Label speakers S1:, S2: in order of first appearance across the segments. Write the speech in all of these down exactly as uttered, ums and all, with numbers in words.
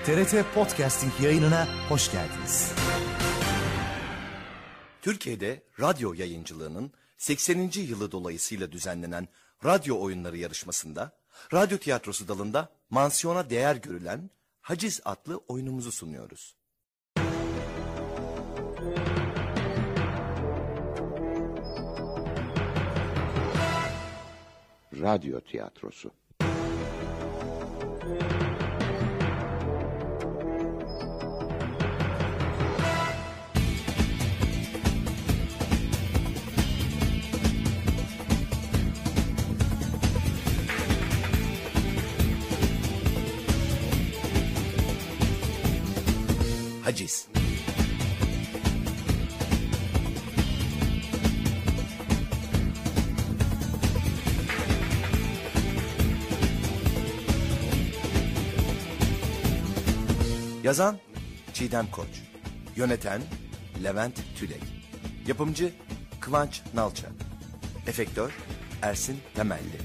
S1: T R T Podcasting yayınına hoş geldiniz.
S2: Türkiye'de radyo yayıncılığının sekseninci yılı dolayısıyla düzenlenen radyo oyunları yarışmasında radyo tiyatrosu dalında mansiyona değer görülen Haciz adlı oyunumuzu sunuyoruz.
S3: Radyo tiyatrosu.
S2: Haciz. Yazan Çiğdem Koç, yöneten Levent Tülek, yapımcı Kıvanç Nalçak, efektör Ersin Temelli.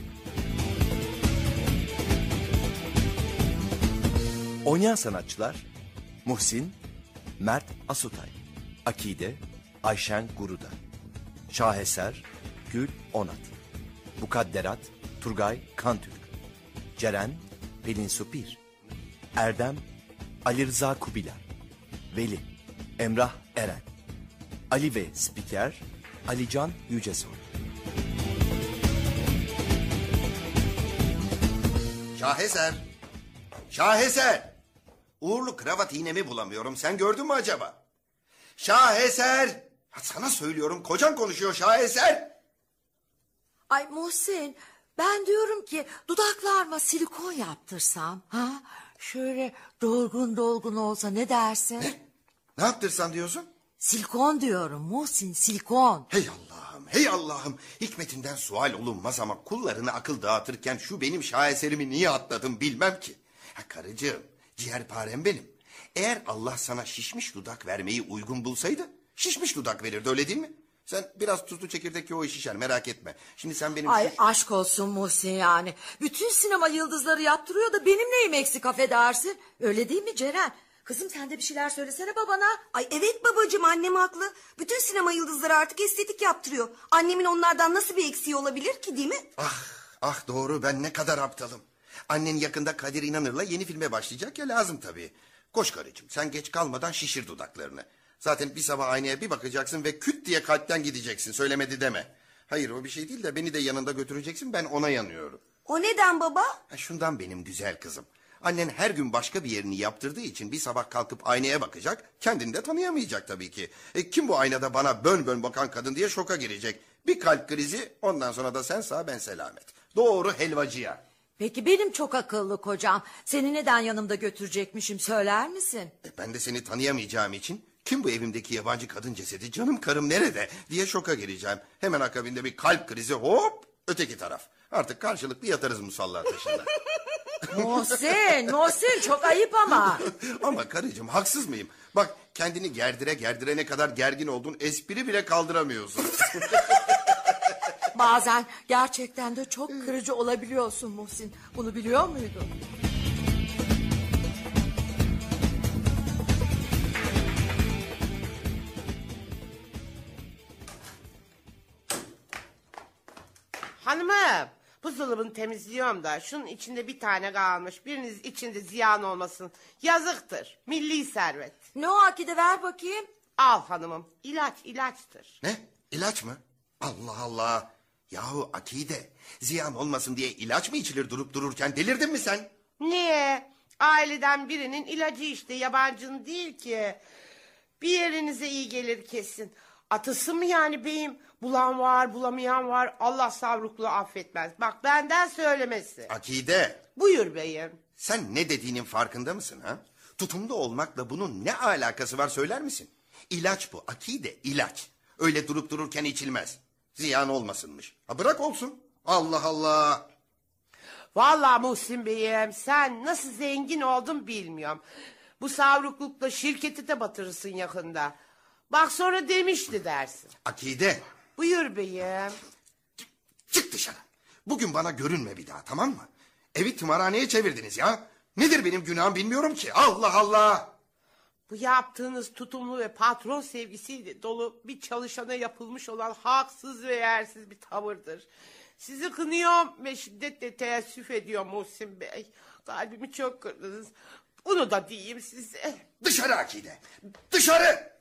S2: Oynayan sanatçılar Muhsin, Mert Asutay, Akide, Ayşen Guruda, Şaheser, Gül Onat, Mukadderat, Turgay Kantürk, Ceren, Pelin Supir, Erdem, Ali Rıza Kubilay, Veli, Emrah Eren, Ali ve Spiker, Alican Yücesoy.
S4: Şaheser, Şaheser. Uğurlu kravat iğnemi bulamıyorum. Sen gördün mü acaba? Şaheser. Ya sana söylüyorum, kocan konuşuyor Şaheser.
S5: Ay Muhsin, ben diyorum ki dudaklarıma silikon yaptırsam. Ha? Şöyle dolgun dolgun olsa ne dersin?
S4: Ne? Ne yaptırsan diyorsun?
S5: Silikon diyorum Muhsin, silikon.
S4: Hey Allah'ım, hey Allah'ım. Hikmetinden sual olunmaz ama kullarına akıl dağıtırken şu benim şaheserimi niye atladım bilmem ki. Ha karıcığım, ciğerparem benim. Eğer Allah sana şişmiş dudak vermeyi uygun bulsaydı şişmiş dudak verirdi, öyle değil mi? Sen biraz tuzlu çekirdek ye, o iş şişer, merak etme. Şimdi sen benim...
S5: Ay
S4: şiş...
S5: aşk olsun Muhsin yani. Bütün sinema yıldızları yaptırıyor da benim neyim eksik affedersin. Öyle değil mi Ceren? Kızım sen de bir şeyler söylesene babana.
S6: Ay evet babacığım, annem haklı. Bütün sinema yıldızları artık estetik yaptırıyor. Annemin onlardan nasıl bir eksiği olabilir ki, değil mi?
S4: Ah ah doğru, ben ne kadar aptalım. Annen yakında Kadir İnanır'la yeni filme başlayacak ya, lazım tabii. Koş karıcığım, sen geç kalmadan şişir dudaklarını. Zaten bir sabah aynaya bir bakacaksın ve küt diye kalpten gideceksin, söylemedi deme. Hayır, o bir şey değil de beni de yanında götüreceksin, ben ona yanıyorum.
S6: O neden baba?
S4: Ha, şundan benim güzel kızım. Annen her gün başka bir yerini yaptırdığı için bir sabah kalkıp aynaya bakacak, kendini de tanıyamayacak tabii ki. E, kim bu aynada bana bön bön bakan kadın diye şoka girecek. Bir kalp krizi, ondan sonra da sen sağ ben selamet. Doğru helvacıya.
S5: Peki benim çok akıllı kocam seni neden yanımda götürecekmişim söyler misin?
S4: E, ben de seni tanıyamayacağım için kim bu evimdeki yabancı kadın cesedi, canım karım nerede diye şoka gireceğim. Hemen akabinde bir kalp krizi, hop öteki taraf. Artık karşılıklı yatarız musallar taşında.
S5: Muhsin, Muhsin çok ayıp ama.
S4: Ama karıcığım, haksız mıyım? Bak, kendini gerdire gerdire ne kadar gergin oldun, espri bile kaldıramıyorsun.
S5: Bazen gerçekten de çok kırıcı olabiliyorsun Muhsin. Bunu biliyor muydun?
S7: Hanımım, buzdolabını temizliyorum da şunun içinde bir tane kalmış. Biriniz içinde ziyan olmasın. Yazıktır. Milli servet.
S5: Ne o Akide, ver bakayım.
S7: Al hanımım. İlaç ilaçtır.
S4: Ne? İlaç mı? Allah Allah. Yahu Akide, ziyan olmasın diye ilaç mı içilir durup dururken, delirdin mi sen?
S7: Niye? Aileden birinin ilacı işte, yabancının değil ki. Bir yerinize iyi gelir kesin. Atısı mı yani beyim? Bulan var, bulamayan var. Allah savrukluğu affetmez. Bak, benden söylemesi.
S4: Akide.
S7: Buyur beyim.
S4: Sen ne dediğinin farkında mısın ha? Tutumlu olmakla bunun ne alakası var, söyler misin? İlaç bu Akide, ilaç. Öyle durup dururken içilmez. Ziyan olmasınmış. Ha, bırak olsun. Allah Allah.
S7: Vallahi Muhsin beyim, sen nasıl zengin oldun bilmiyorum. Bu savruklukla şirketi de batırırsın yakında. Bak sonra demişti dersin.
S4: Akide.
S7: Buyur beyim.
S4: Çık dışarı. Bugün bana görünme bir daha, tamam mı? Evi tımarhaneye çevirdiniz ya. Nedir benim günahım bilmiyorum ki. Allah Allah.
S7: Bu yaptığınız tutumlu ve patron sevgisiyle dolu bir çalışana yapılmış olan haksız ve yersiz bir tavırdır. Sizi kınıyorum ve şiddetle teessüf ediyorum Muhsin Bey. Kalbimi çok kırdınız. Bunu da diyeyim size.
S4: Dışarı Akide. Dışarı.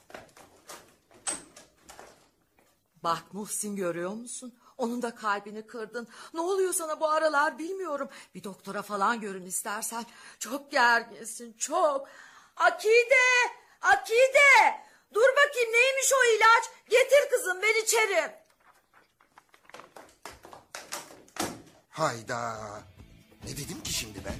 S5: Bak Muhsin, görüyor musun? Onun da kalbini kırdın. Ne oluyor sana bu aralar bilmiyorum. Bir doktora falan görün istersen. Çok gerginsin, çok. Akide! Akide! Dur bakayım, neymiş o ilaç? Getir kızım, ben içerim.
S4: Hayda. Ne dedim ki şimdi ben?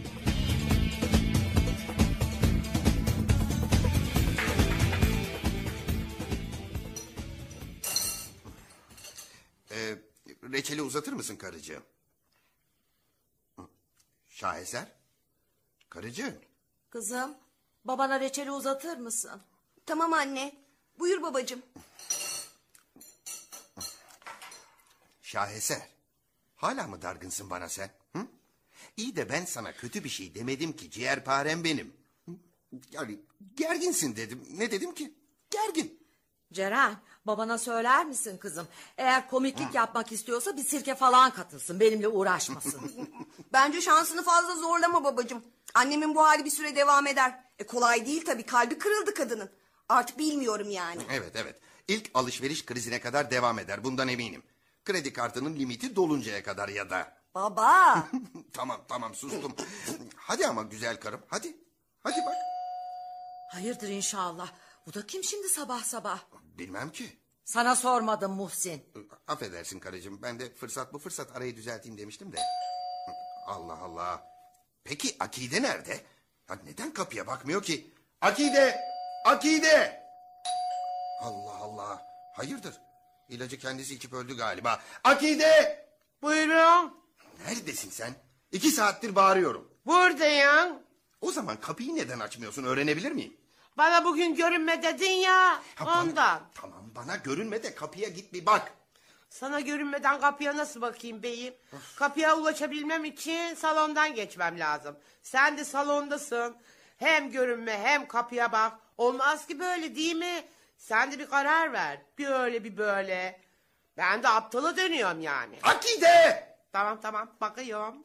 S4: Ee, reçeli uzatır mısın karıcığım? Şaheser? Karıcığım.
S5: Kızım, babana reçeli uzatır mısın?
S6: Tamam anne. Buyur babacığım.
S4: Şaheser. Hala mı dargınsın bana sen? Hı? İyi de ben sana kötü bir şey demedim ki, ciğerparem benim. Hı? Yani gerginsin dedim. Ne dedim ki? Gergin.
S5: Ceren, babana söyler misin kızım? Eğer komiklik yapmak istiyorsa bir sirke falan katılsın, benimle uğraşmasın.
S6: Bence şansını fazla zorlama babacığım. Annemin bu hali bir süre devam eder. E kolay değil tabii, kalbi kırıldı kadının. Artık bilmiyorum yani.
S4: Evet evet. İlk alışveriş krizine kadar devam eder. Bundan eminim. Kredi kartının limiti doluncaya kadar ya da.
S6: Baba.
S4: Tamam tamam sustum. Hadi ama güzel karım, hadi. Hadi bak.
S5: Hayırdır inşallah. Bu da kim şimdi sabah sabah?
S4: Bilmem ki.
S5: Sana sormadım Muhsin.
S4: Affedersin karıcığım. Ben de fırsat bu fırsat arayı düzelteyim demiştim de. Allah Allah. Peki Akide nerede? Ya neden kapıya bakmıyor ki? Akide! Akide! Allah Allah. Hayırdır? İlacı kendisi içip öldü galiba. Akide!
S7: Buyurun.
S4: Neredesin sen? İki saattir bağırıyorum.
S7: Buradayım.
S4: O zaman kapıyı neden açmıyorsun, öğrenebilir miyim?
S7: Bana bugün görünme dedin ya,
S4: Ha, bana-
S7: ondan.
S4: Tamam, bana görünme de kapıya git bir bak.
S7: Sana görünmeden kapıya nasıl bakayım beyim? Kapıya ulaşabilmem için salondan geçmem lazım. Sen de salondasın. Hem görünme hem kapıya bak. Olmaz ki böyle, değil mi? Sen de bir karar ver. Bir öyle bir böyle. Ben de aptala dönüyorum yani.
S4: Akide!
S7: Tamam tamam, bakıyorum.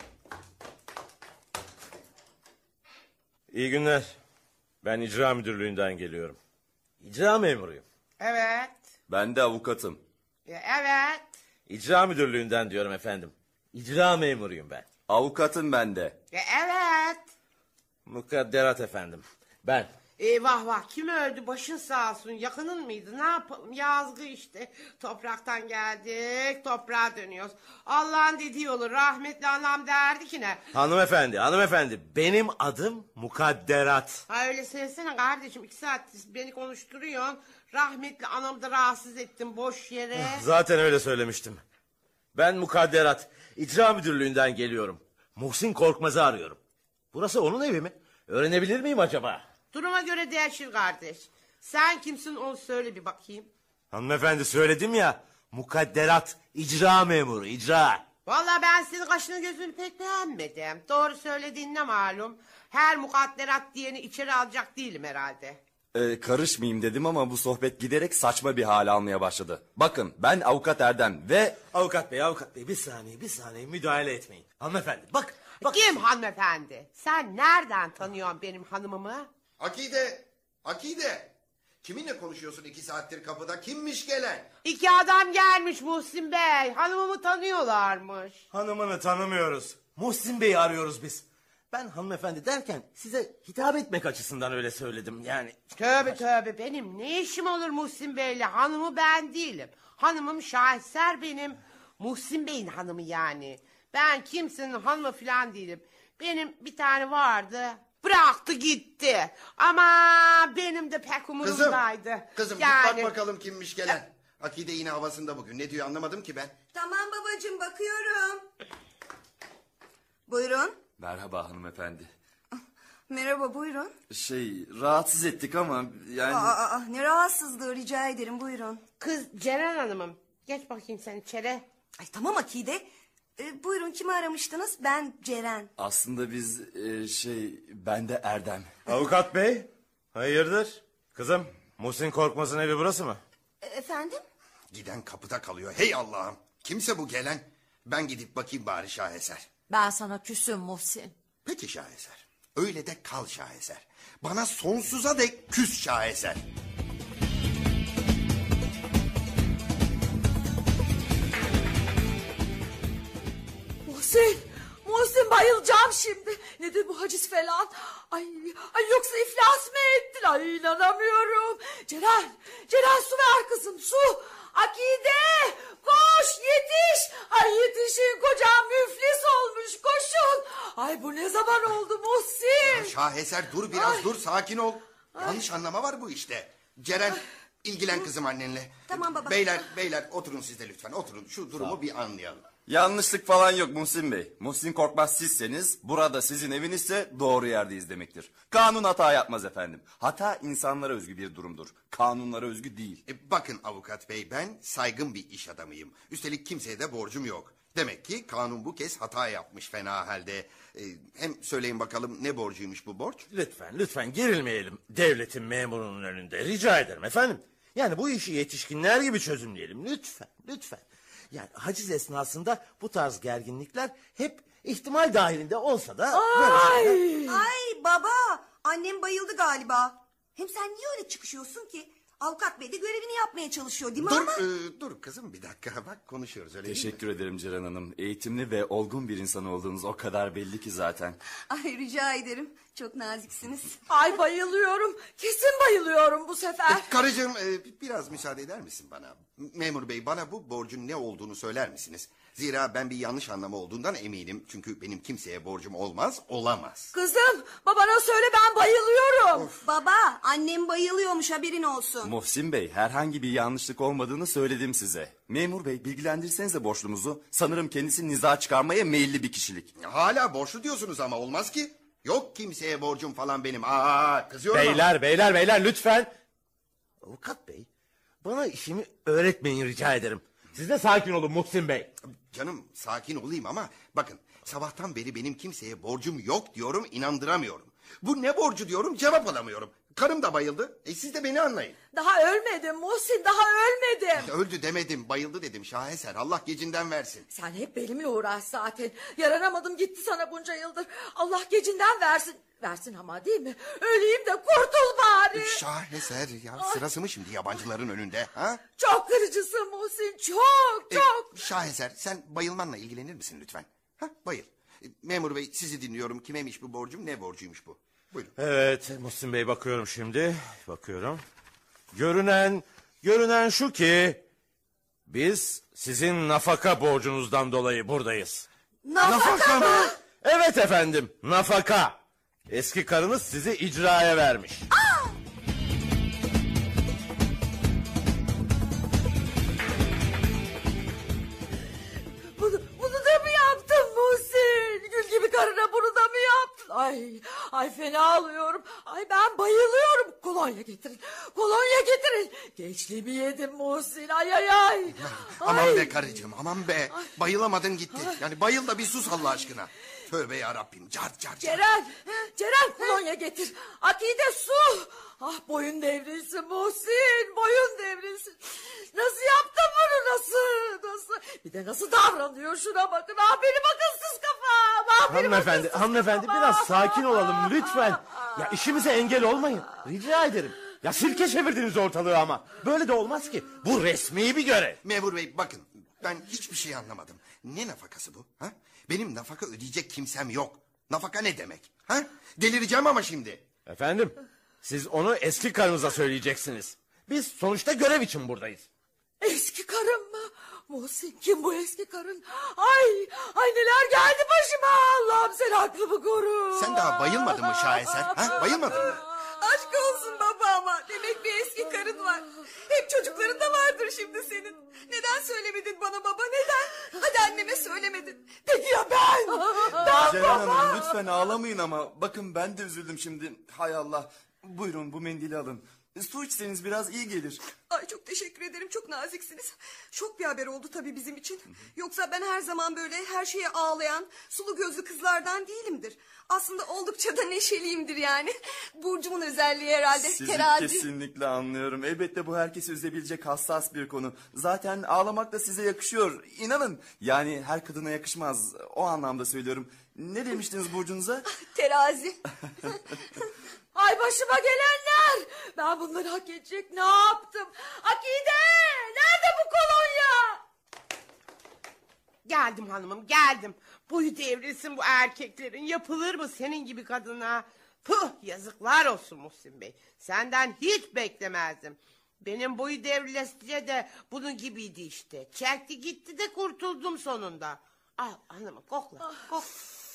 S8: İyi günler. Ben icra müdürlüğünden geliyorum. İcra memuruyum.
S7: Evet.
S9: Ben de avukatım.
S7: Ya, evet.
S8: İcra müdürlüğünden diyorum efendim. İcra memuruyum ben.
S9: Avukatım ben de.
S7: Ya, evet.
S8: Mukadderat efendim. Ben.
S7: Eyvah vah, kim öldü, başın sağ olsun, yakının mıydı, ne yapalım, yazgı işte. Topraktan geldik, toprağa dönüyoruz. Allah'ın dediği olur, rahmetli anam derdi ki ne?
S8: Hanımefendi, hanımefendi. Benim adım Mukadderat.
S7: Ha öyle söylesene kardeşim, iki saattir beni konuşturuyorsun. Rahmetli anamı da rahatsız ettim boş yere.
S8: Zaten öyle söylemiştim. Ben Mukadderat. İcra müdürlüğünden geliyorum. Muhsin Korkmaz'ı arıyorum. Burası onun evi mi? Öğrenebilir miyim acaba?
S7: Duruma göre değişir kardeş. Sen kimsin onu söyle bir bakayım.
S8: Hanımefendi söyledim ya. Mukadderat, icra memuru, icra.
S7: Vallahi ben senin kaşını gözünü pek beğenmedim. Doğru söylediğin ne malum. Her mukadderat diyeni içeri alacak değilim herhalde.
S9: Ee, karışmayayım dedim ama bu sohbet giderek saçma bir hale almaya başladı. Bakın ben avukat Erdem ve...
S8: Avukat bey, avukat bey bir saniye, bir saniye müdahale etmeyin. Hanımefendi bak, bak.
S7: Kim hanımefendi? Sen nereden tanıyorsun benim hanımımı?
S4: Akide! Akide! Kiminle konuşuyorsun iki saattir kapıda? Kimmiş gelen?
S7: İki adam gelmiş Muhsin Bey. Hanımımı tanıyorlarmış.
S8: Hanımını tanımıyoruz. Muhsin Bey'i arıyoruz biz. Ben hanımefendi derken size hitap etmek açısından öyle söyledim yani.
S7: Tövbe tövbe, benim ne işim olur Muhsin Bey'le? Hanımı ben değilim. Hanımım Şaheser benim. Muhsin Bey'in hanımı yani. Ben kimsenin hanımı falan değilim. Benim bir tane vardı. Bıraktı gitti. Ama benim de pek
S4: Kızım,
S7: umurumdaydı.
S4: kızım
S7: yani...
S4: git bak bakalım kimmiş gelen. Akide yine havasında bugün. Ne diyor anlamadım ki ben.
S6: Tamam babacığım, bakıyorum. Buyurun.
S9: Merhaba hanımefendi.
S6: Merhaba, buyurun.
S9: Şey rahatsız ettik ama yani...
S6: Aa, aa, ne rahatsızlığı, rica ederim, buyurun.
S7: Kız Ceren Hanım'ım. Geç bakayım sen içeri.
S6: Ay tamam Akide. E, buyurun, kimi aramıştınız? Ben Ceren.
S9: Aslında biz e, şey ben de Erdem.
S8: Avukat bey, hayırdır? Kızım, Muhsin Korkmaz'ın evi burası mı?
S6: E, efendim?
S4: Giden kapıda kalıyor. Hey Allah'ım. Kimse bu gelen? Ben gidip bakayım bari Şaheser.
S5: Ben sana küsüm Muhsin.
S4: Peki Şaheser. Öyle de kal Şaheser. Bana sonsuza dek küs Şaheser.
S5: Muhsin, Muhsin bayılacağım şimdi. Nedir bu haciz falan? Ay, ay yoksa iflas mı ettin? Ay inanamıyorum. Ceren, Ceren su ver kızım su. Akide, koş yetiş. Ay yetişin, kocam müflis olmuş, koşun. Ay bu ne zaman oldu Muhsin?
S4: Şaheser dur biraz Ay. dur sakin ol. Ay. Yanlış anlama var bu işte. Ceren Ay. ilgilen kızım annenle.
S6: Tamam baba.
S4: Beyler beyler oturun siz de lütfen oturun şu durumu bir anlayalım.
S9: Yanlışlık falan yok Muhsin Bey. Muhsin Korkmaz sizseniz, burada sizin evinizse doğru yerdeyiz demektir. Kanun hata yapmaz efendim. Hata insanlara özgü bir durumdur. Kanunlara özgü değil.
S4: E, bakın avukat bey, ben saygın bir iş adamıyım. Üstelik kimseye de borcum yok. Demek ki kanun bu kez hata yapmış fena halde. E, hem söyleyin bakalım ne borcuymuş bu borç?
S8: Lütfen lütfen gerilmeyelim devletin memurunun önünde, rica ederim efendim. Yani bu işi yetişkinler gibi çözümleyelim lütfen lütfen. Yani haciz esnasında bu tarz gerginlikler hep ihtimal dahilinde olsa da...
S6: Ay,
S8: böyle...
S6: ay baba, annem bayıldı galiba. Hem sen niye öyle çıkışıyorsun ki? Avukat bey de görevini yapmaya çalışıyor değil mi
S4: dur,
S6: ama?
S4: E, dur kızım bir dakika, bak konuşuyoruz öyle
S9: Teşekkür
S4: değil mi?
S9: ederim Ceren Hanım. Eğitimli ve olgun bir insan olduğunuz o kadar belli ki zaten.
S6: Ay rica ederim, çok naziksiniz.
S5: Ay bayılıyorum, kesin bayılıyorum bu sefer.
S4: E, karıcığım e, biraz müsaade eder misin bana? Memur bey, bana bu borcun ne olduğunu söyler misiniz? Zira ben bir yanlış anlama olduğundan eminim. Çünkü benim kimseye borcum olmaz, olamaz.
S5: Kızım, babana söyle, ben bayılıyorum.
S4: Of.
S6: Baba, annem bayılıyormuş, haberin olsun.
S9: Muhsin Bey, herhangi bir yanlışlık olmadığını söyledim size. Memur Bey, bilgilendirirsenize borçlumuzu. Sanırım kendisi niza çıkarmaya meyilli bir kişilik.
S4: Hala borçlu diyorsunuz ama olmaz ki. Yok kimseye borcum falan benim. Aa, kızıyorum
S8: Beyler
S4: ama.
S8: beyler beyler lütfen. Avukat bey, bana işimi öğretmeyin rica ederim. Siz de sakin olun Muhsin Bey.
S4: Canım sakin olayım ama bakın sabahtan beri benim kimseye borcum yok diyorum, inandıramıyorum. Bu ne borcu diyorum, cevap alamıyorum. Karım da bayıldı. E siz de beni anlayın.
S5: Daha ölmedim Muhsin, daha ölmedim.
S4: Öldü demedim, bayıldı dedim Şaheser. Allah gecinden versin.
S5: Sen hep benimle uğraş zaten. Yaranamadım gitti sana bunca yıldır. Allah gecinden versin. Versin ama değil mi? Öleyim de kurtul bari.
S4: Şaheser ya, sırası mı şimdi yabancıların önünde? Ha?
S5: Çok kırıcısın Muhsin, çok çok.
S4: E, Şaheser, sen bayılmanla ilgilenir misin lütfen? Ha, bayıl. E, memur bey, sizi dinliyorum. Kimeymiş bu borcum, ne borcuymuş bu? Buyurun.
S8: Evet Muhsin Bey, bakıyorum şimdi. Bakıyorum. Görünen, görünen şu ki... biz sizin nafaka borcunuzdan dolayı buradayız.
S5: Nafaka mı?
S8: Evet efendim, nafaka. Eski karınız sizi icraya vermiş.
S5: Aa! Bunu, bunu da mı yaptın Muhsin? Gül gibi karına bunu da mı yaptın? Ay, ay fena alıyorum. Ay ben bayılıyorum. Kolonya getirin. Kolonya getirin. Gençliğimi yedim Muhsin. Ay ay ay.
S4: Aman
S5: Ay.
S4: be karıcığım, aman be. Ay. Bayılamadın gitti. Ay. Yani bayıl da bir sus Allah aşkına. Tövbe yarabbim. Car car car.
S5: Ceren, Ceren kolonya getir. Akide su. Ah boyun devrilsin Muhsin, boyun devrilsin. Nasıl yaptın bunu, nasıl, nasıl? Bir de nasıl davranıyor, şuna bakın. Ah benim akılsız kafam. Ah benim
S8: Hanımefendi,
S5: akılsız
S8: hanımefendi
S5: kafam.
S8: biraz sakin olalım lütfen. Ya işimize engel olmayın. Rica ederim. Ya sirke çevirdiniz ortalığı ama. Böyle de olmaz ki. Bu resmi bir görev.
S4: Memur bey bakın, ben hiçbir şey anlamadım. Ne nafakası bu? Ha? Benim nafaka ödeyecek kimsem yok. Nafaka ne demek? Ha? Delireceğim ama şimdi.
S8: Efendim, siz onu eski karınıza söyleyeceksiniz. Biz sonuçta görev için buradayız.
S5: Eski karım mı? Muhsin, kim bu eski karın? Ay, ay neler geldi başıma. Allah'ım sen aklımı koru.
S4: Sen daha bayılmadın mı Şaheser? Ha? Bayılmadın mı?
S6: Aşk olsun baba ama. Demek bir eski karın var. Hep çocukların da vardır şimdi senin. Neden söylemedin bana baba, neden? Hadi anneme söylemedin.
S5: Peki ya ben? Ben
S9: Ceren
S5: baba.
S9: Hanım lütfen ağlamayın ama. Bakın ben de üzüldüm şimdi. Hay Allah. Buyurun bu mendili alın. Su içseniz biraz iyi gelir.
S6: Ay çok teşekkür ederim, çok naziksiniz. Şok bir haber oldu tabii bizim için. Yoksa ben her zaman böyle her şeye ağlayan sulu gözlü kızlardan değilimdir. Aslında oldukça da neşeliyimdir yani. Burcumun özelliği herhalde.
S9: Sizi
S6: Terazi.
S9: kesinlikle anlıyorum. Elbette bu herkesi üzebilecek hassas bir konu. Zaten ağlamak da size yakışıyor. İnanın. Yani her kadına yakışmaz. O anlamda söylüyorum. Ne demiştiniz burcunuza?
S6: Terazi.
S5: Ay başıma gelenler. Ben bunları hak edecek ne yaptım? Akide, nerede bu kolonya?
S7: Geldim hanımım, geldim. Boyu devrilsin bu erkeklerin. Yapılır mı senin gibi kadına? Puh, yazıklar olsun Muhsin Bey. Senden hiç beklemezdim. Benim boyu devrilesice de bunun gibiydi işte. Çekti gitti de kurtuldum sonunda. Al hanımım, kokla, kokla.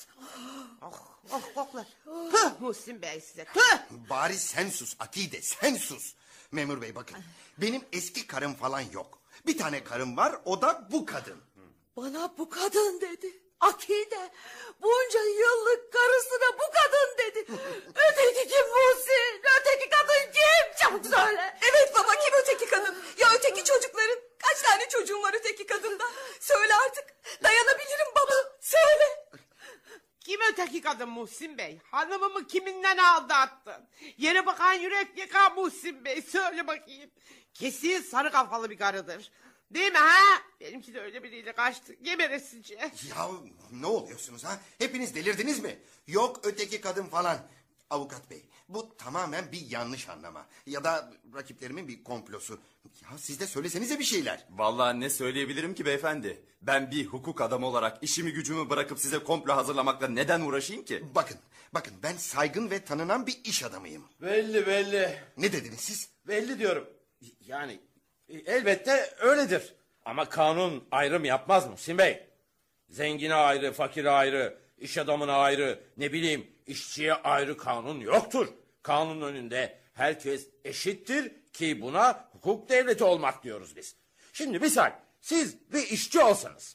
S7: Oh, oh, kokla. Puh Muhsin Bey size, puh.
S4: Bari sen sus Akide, sen sus. Memur bey bakın, benim eski karım falan yok. Bir tane karım var, o da bu kadın.
S5: Bana bu kadın dedi. Akide, bunca yıllık karısına bu kadın dedi. Öteki kim Muhsin? Öteki kadın kim? Çabuk söyle.
S6: Evet baba, kim öteki kadın? Ya öteki çocukların? Kaç tane çocuğun var öteki kadında? Söyle artık. Dayanabilirim baba. Söyle.
S7: Kim öteki kadın Muhsin Bey? Hanımımı kiminden aldattın? Yere bakan yürek yakan Muhsin Bey. Söyle bakayım. Kesin sarı kafalı bir karıdır. Değil mi ha? Benimki de öyle biriyle kaçtı. Geberesice.
S4: Ya ne oluyorsunuz ha? Hepiniz delirdiniz mi? Yok öteki kadın falan. Avukat bey, bu tamamen bir yanlış anlama. Ya da rakiplerimin bir komplosu. Ya siz de söylesenize bir şeyler.
S9: Vallahi ne söyleyebilirim ki beyefendi? Ben bir hukuk adamı olarak işimi gücümü bırakıp size komplo hazırlamakla neden uğraşayım ki?
S4: Bakın, bakın ben saygın ve tanınan bir iş adamıyım.
S8: Belli belli.
S4: Ne dediniz siz?
S8: Belli diyorum. Yani e, elbette öyledir. Ama kanun ayrım yapmaz Muhsin Bey. Zengine ayrı, fakire ayrı, iş adamına ayrı, ne bileyim işçiye ayrı kanun yoktur. Kanun önünde herkes eşittir ki buna hukuk devleti olmak diyoruz biz. Şimdi misal siz bir işçi olsanız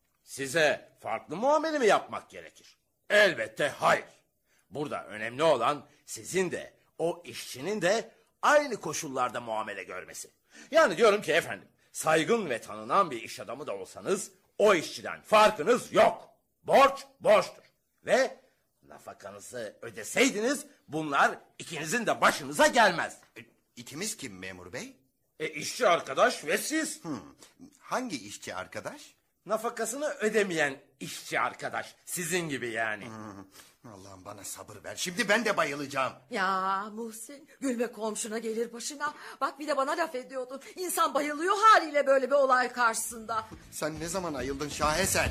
S8: size farklı muamele mi yapmak gerekir? Elbette hayır. Burada önemli olan sizin de o işçinin de aynı koşullarda muamele görmesi. Yani diyorum ki efendim, saygın ve tanınan bir iş adamı da olsanız o işçiden farkınız yok. Borç borçtur. Ve nafakanızı ödeseydiniz bunlar ikinizin de başınıza gelmez.
S4: E, İkimiz kim memur bey?
S8: E işçi arkadaş ve siz.
S4: Hmm, hangi işçi arkadaş?
S8: Nafakasını ödemeyen işçi arkadaş. Sizin gibi yani.
S4: Hmm, Allah'ım bana sabır ver. Şimdi ben de bayılacağım.
S5: Ya Muhsin, gülme komşuna gelir başına. Bak bir de bana laf ediyordun. İnsan bayılıyor haliyle böyle bir olay karşısında.
S4: Sen ne zaman ayıldın şaheser?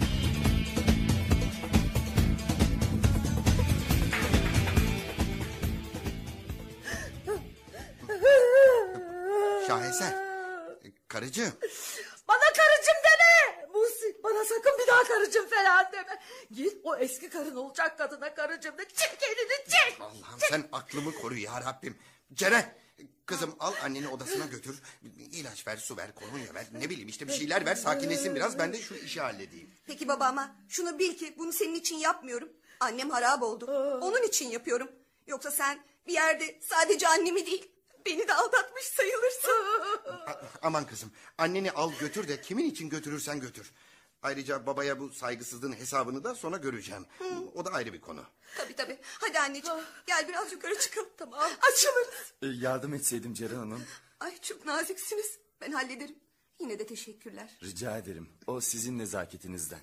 S4: Şaheser. e, Karıcığım.
S5: Bana karıcığım deme. Muhsin, bana sakın bir daha karıcığım falan deme. Git o eski karın olacak kadına karıcığım de çek elini çek.
S4: Allah'ım sen aklımı koru ya Rabbim. Ceren, kızım al anneni odasına götür. İlaç ver, su ver, kolonya ver. Ne bileyim işte bir şeyler ver, sakinleşsin biraz. Ben de şu işi halledeyim.
S6: Peki baba ama şunu bil ki bunu senin için yapmıyorum. Annem harap oldu. Onun için yapıyorum. Yoksa sen bir yerde sadece annemi değil beni de aldatmış sayılırsın.
S4: A- aman kızım, anneni al götür de kimin için götürürsen götür. Ayrıca babaya bu saygısızlığın hesabını da sonra göreceğim. O da ayrı bir konu.
S6: Tabii tabii. Hadi anneciğim gel biraz yukarı çıkalım.
S5: Tamam.
S6: Açılırız.
S9: E, yardım etseydim Ceren Hanım.
S6: Ay çok naziksiniz. Ben hallederim. Yine de teşekkürler.
S9: Rica ederim. O sizin nezaketinizden.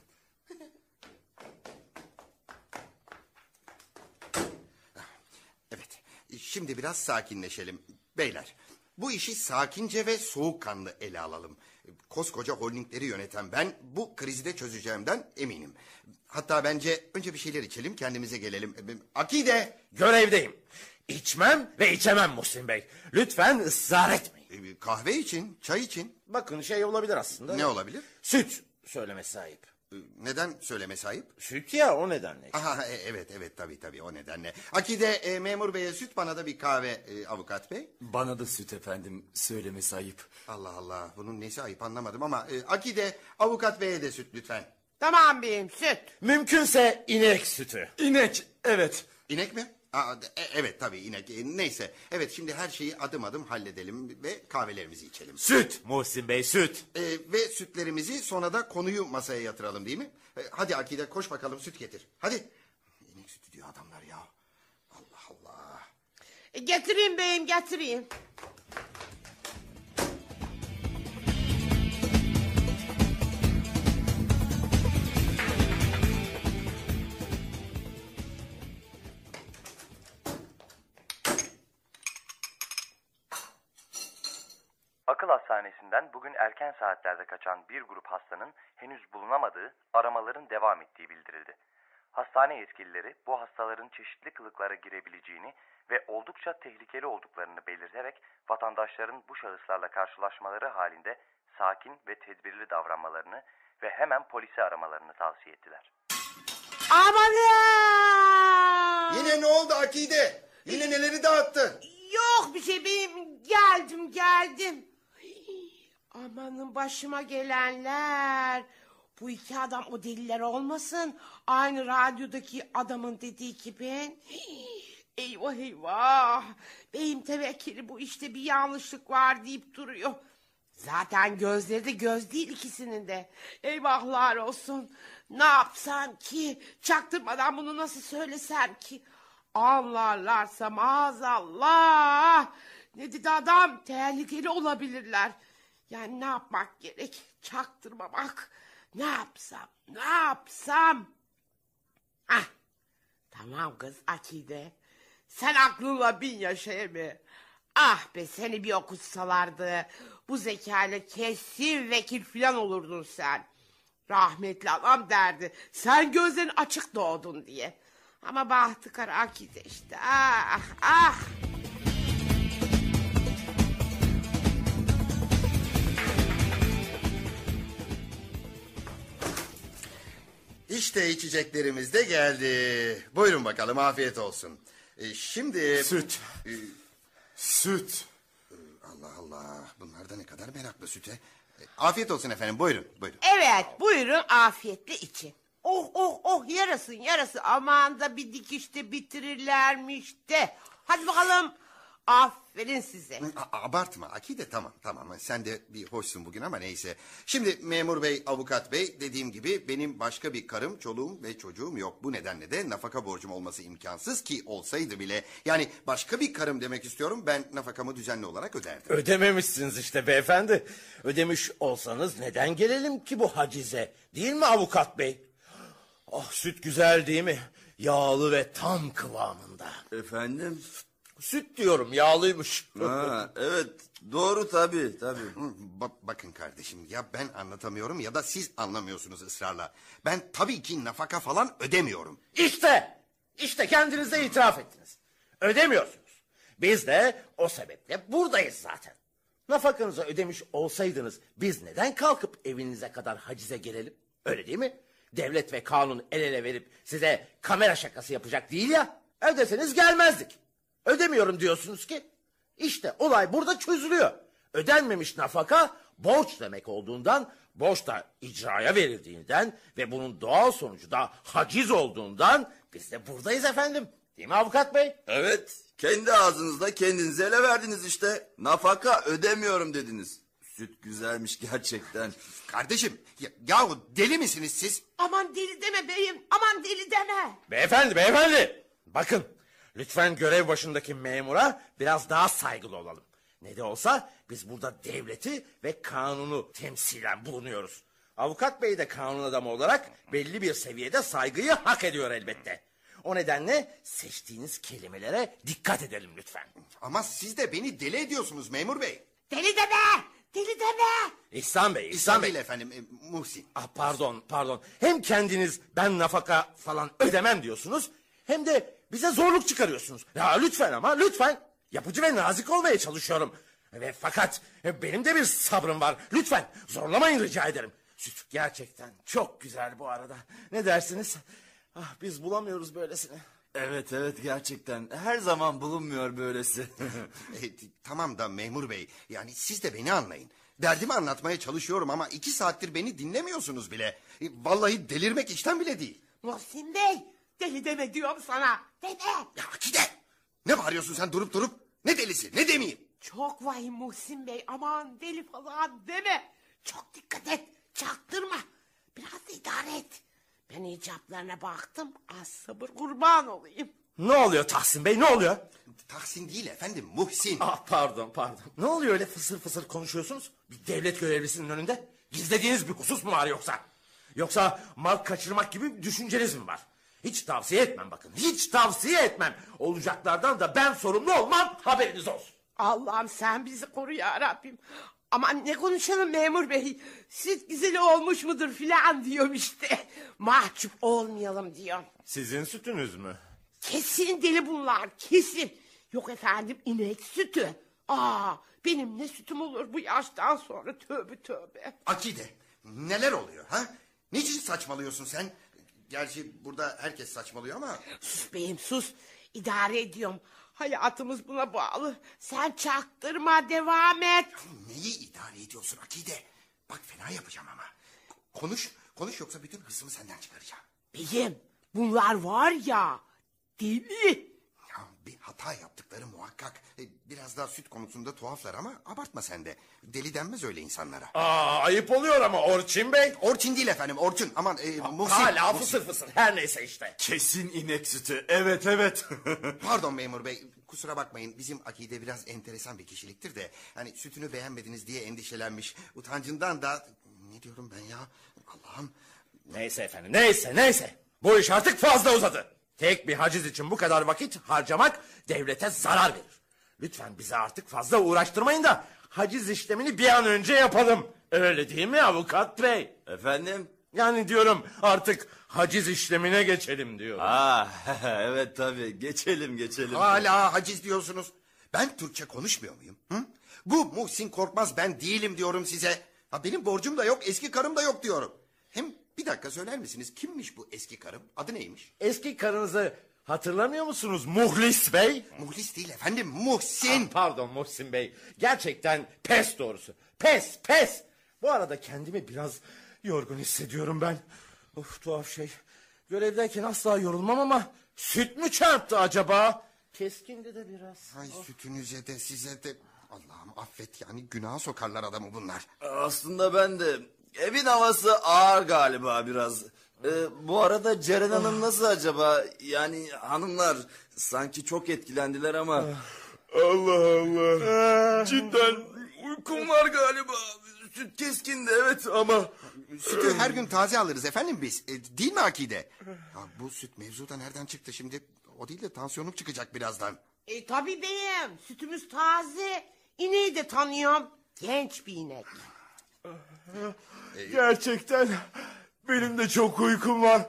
S4: Evet, şimdi biraz sakinleşelim. Beyler, bu işi sakince ve soğukkanlı ele alalım. Koskoca holdingleri yöneten ben bu krizi de çözeceğimden eminim. Hatta bence önce bir şeyler içelim, kendimize gelelim. Akide!
S8: Görevdeyim. İçmem ve içemem Muhsin Bey. Lütfen ısrar etmeyin.
S4: e, Kahve için, çay için.
S8: Bakın şey olabilir aslında.
S4: Ne olabilir?
S8: Süt söylemesi ayıp.
S4: E, Neden söyleme sahip?
S8: Süt ya o nedenle.
S4: Aha, e, evet evet tabii tabii o nedenle. Akide e, memur beye süt, bana da bir kahve e, avukat bey.
S9: Bana da süt efendim. Söylemesi ayıp.
S4: Allah Allah, bunun nesi ayıp anlamadım ama e, Akide avukat beye de süt lütfen.
S7: Tamam beyim, süt.
S8: Mümkünse inek sütü.
S9: İnek. Evet.
S4: İnek mi? Aa, e- evet tabii inek. E, Neyse. Evet şimdi her şeyi adım adım halledelim ve kahvelerimizi içelim.
S8: Süt Muhsin Bey, süt.
S4: E, ve sütlerimizi sonra da konuyu masaya yatıralım değil mi? E, hadi Akide koş bakalım süt getir. Hadi. İnek sütü diyor adamlar ya. Allah Allah.
S7: E, getireyim beyim, getireyim.
S10: Akıl hastanesinden bugün erken saatlerde kaçan bir grup hastanın henüz bulunamadığı, aramaların devam ettiği bildirildi. Hastane yetkilileri bu hastaların çeşitli kılıklara girebileceğini ve oldukça tehlikeli olduklarını belirterek vatandaşların bu şahıslarla karşılaşmaları halinde sakin ve tedbirli davranmalarını ve hemen polisi aramalarını tavsiye ettiler.
S7: Amanın!
S4: Yine ne oldu Akide? Yine neleri dağıttın?
S7: Yok bir şey beyim, geldim geldim. Amanın başıma gelenler. Bu iki adam o deliler olmasın. Aynı radyodaki adamın dediği gibi. Eyvah eyvah. Beyim tevekkili bu işte bir yanlışlık var deyip duruyor. Zaten gözleri de göz değil ikisinin de. Eyvahlar olsun. Ne yapsam ki? Çaktırmadan bunu nasıl söylesem ki? Anlarlarsa maazallah. Ne dedi adam? Tehlikeli olabilirler. Yani ne yapmak gerek? Çaktırmamak. Ne yapsam? Ne yapsam? Ah, tamam kız Akide. Sen aklınla bin yaşa mı? Ah be seni bir okutsalardı. Bu zekayla kesin vekil filan olurdun sen. Rahmetli adam derdi. Sen gözlerin açık doğdun diye. Ama bahtı kara Akide işte. Ah ah.
S4: İşte içeceklerimiz de geldi. Buyurun bakalım afiyet olsun. E, şimdi...
S8: Süt.
S4: E,
S8: Süt.
S4: Allah Allah. Bunlar da ne kadar meraklı süte. E, afiyet olsun efendim buyurun. Buyurun.
S7: Evet buyurun afiyetle için. Oh oh oh yarasın yarası. Aman da bir dikişte bitirirlermiş de. Hadi bakalım. Aferin size.
S4: A- abartma Akide tamam tamam. Sen de bir hoşsun bugün ama neyse. Şimdi memur bey, avukat bey dediğim gibi benim başka bir karım, çoluğum ve çocuğum yok. Bu nedenle de nafaka borcum olması imkansız ki olsaydı bile. Yani başka bir karım demek istiyorum ben nafakamı düzenli olarak öderdim.
S8: Ödememişsiniz işte beyefendi. Ödemiş olsanız neden gelelim ki bu hacize? Değil mi avukat bey? Ah süt güzel değil mi? Yağlı ve tam kıvamında.
S9: Efendim?
S8: Süt diyorum yağlıymış.
S9: Ha, evet doğru tabii tabii.
S4: Ba- bakın kardeşim ya ben anlatamıyorum ya da siz anlamıyorsunuz ısrarla. Ben tabii ki nafaka falan ödemiyorum.
S8: İşte, işte kendinize itiraf ettiniz. Ödemiyorsunuz. Biz de o sebeple buradayız zaten. Nafakanızı ödemiş olsaydınız biz neden kalkıp evinize kadar hacize gelelim? Öyle değil mi? Devlet ve kanun el ele verip size kamera şakası yapacak değil ya. Ödeseniz gelmezdik. Ödemiyorum diyorsunuz ki. İşte olay burada çözülüyor. Ödenmemiş nafaka borç demek olduğundan, borç da icraya verildiğinden ve bunun doğal sonucu da haciz olduğundan biz de buradayız efendim. Değil mi avukat bey?
S9: Evet kendi ağzınızla kendinize ele verdiniz işte. Nafaka ödemiyorum dediniz. Süt güzelmiş gerçekten.
S4: Kardeşim ya, yahu deli misiniz siz?
S7: Aman deli deme beyim. Aman deli deme.
S8: Beyefendi, beyefendi. Bakın, lütfen görev başındaki memura biraz daha saygılı olalım. Ne de olsa biz burada devleti ve kanunu temsilen bulunuyoruz. Avukat bey de kanun adamı olarak belli bir seviyede saygıyı hak ediyor elbette. O nedenle seçtiğiniz kelimelere dikkat edelim lütfen.
S4: Ama siz de beni deli ediyorsunuz memur bey.
S7: Deli deme. Deli deme.
S8: İhsan Bey,
S4: İhsan
S8: İhsan Bey.
S4: değil efendim e, Muhsin.
S8: Ah, pardon, pardon. Hem kendiniz ben nafaka falan ödemem diyorsunuz... hem de bize zorluk çıkarıyorsunuz. Ya lütfen ama lütfen. Yapıcı ve nazik olmaya çalışıyorum. Ve fakat benim de bir sabrım var. Lütfen zorlamayın rica ederim. Süt gerçekten çok güzel bu arada. Ne dersiniz? Ah, biz bulamıyoruz böylesini.
S9: Evet evet gerçekten her zaman bulunmuyor böylesi.
S4: E, tamam da memur bey yani siz de beni anlayın. Derdimi anlatmaya çalışıyorum ama iki saattir beni dinlemiyorsunuz bile. E, vallahi delirmek işten bile değil.
S7: Muhsin Bey Deli deme diyorum sana. Deme.
S4: Ya Akide, ne bağırıyorsun sen durup durup? Ne delisi, ne demeyeyim?
S7: Çok vahim Muhsin Bey, aman deli falan deme. Çok dikkat et, çaktırma. Biraz da idare et. Ben icaplarına baktım, az sabır kurban olayım.
S8: Ne oluyor Tahsin Bey, ne oluyor?
S4: Tahsin değil efendim, Muhsin.
S8: Ah pardon pardon. Ne oluyor öyle fısır fısır konuşuyorsunuz? Bir devlet görevlisinin önünde. Gizlediğiniz bir husus mu var yoksa? Yoksa mal kaçırmak gibi bir düşünceniz mi var? Hiç tavsiye etmem bakın. Hiç tavsiye etmem. Olacaklardan da ben sorumlu olmam, haberiniz olsun.
S7: Allah'ım sen bizi koru ya Rabbim. Aman ne konuşalım memur bey. Süt güzeli olmuş mudur filan diyorum işte. Mahcup olmayalım diyorum.
S8: Sizin sütünüz mü?
S7: Kesin deli bunlar, kesin. Yok efendim, inek sütü. Aa, benim ne sütüm olur bu yaştan sonra, tövbe tövbe.
S4: Akide, neler oluyor ha? Niçin saçmalıyorsun sen? Gerçi burada herkes saçmalıyor ama...
S7: Sus beyim sus, idare ediyorum. Hayatımız buna bağlı. Sen çaktırma, devam et.
S4: Neyi idare ediyorsun Akide? Bak fena yapacağım ama. Konuş, konuş yoksa bütün hırsımı senden çıkaracağım.
S7: Beyim, bunlar var ya, deli.
S4: Ya bir hata yaptıkları muhakkak. E, Biraz daha süt konusunda tuhaflar ama abartma sen de. Deli denmez öyle insanlara.
S8: Aa, ayıp oluyor ama Orçun Bey.
S4: Orçun değil efendim, Orçun. Aman e, Muhsin.
S8: Hala
S4: Muhsin.
S8: fısır fısır, her neyse işte.
S9: Kesin inek sütü. Evet evet.
S4: Pardon memur bey, kusura bakmayın. Bizim Akide biraz enteresan bir kişiliktir de... ...hani sütünü beğenmediniz diye endişelenmiş. Utancından da... Ne diyorum ben ya? Allah'ım.
S8: Neyse efendim, neyse neyse. Bu iş artık fazla uzadı. Tek bir haciz için bu kadar vakit harcamak devlete zarar verir. Lütfen bizi artık fazla uğraştırmayın da haciz işlemini bir an önce yapalım. Öyle değil mi avukat bey?
S9: Efendim?
S8: Yani diyorum artık haciz işlemine geçelim diyorum.
S9: Aa, evet tabii. Geçelim geçelim.
S4: Hala haciz diyorsunuz. Ben Türkçe konuşmuyor muyum? Hı? Bu Muhsin Korkmaz ben değilim diyorum size. Ha, benim borcum da yok, eski karım da yok diyorum. Hem bir dakika söyler misiniz, kimmiş bu eski karım? Adı neymiş?
S8: Eski karınızı hatırlamıyor musunuz Muhlis Bey?
S4: Muhlis değil efendim, Muhsin.
S8: Ah, pardon Muhsin Bey. Gerçekten pes doğrusu. Pes pes. Bu arada kendimi biraz yorgun hissediyorum ben. Of tuhaf şey. Görevdeyken asla yorulmam ama süt mü çarptı acaba? Keskindi de biraz.
S4: Ay sütünüze de size de... Allah'ım affet, yani günaha sokarlar adamı bunlar.
S9: Aslında ben de evin havası ağır galiba biraz. Ee, bu arada Ceren Hanım nasıl acaba? Yani hanımlar sanki çok etkilendiler ama. Allah Allah. Cidden uykum var galiba. Süt keskindi evet ama.
S4: Sütü her gün taze alırız efendim biz. E, değil mi Akide? Ya, bu süt mevzu da nereden çıktı şimdi? O değil de tansiyonum çıkacak birazdan.
S7: E tabii beyim, sütümüz taze. İneği de tanıyorum. Genç bir inek.
S8: Gerçekten benim de çok uykum var.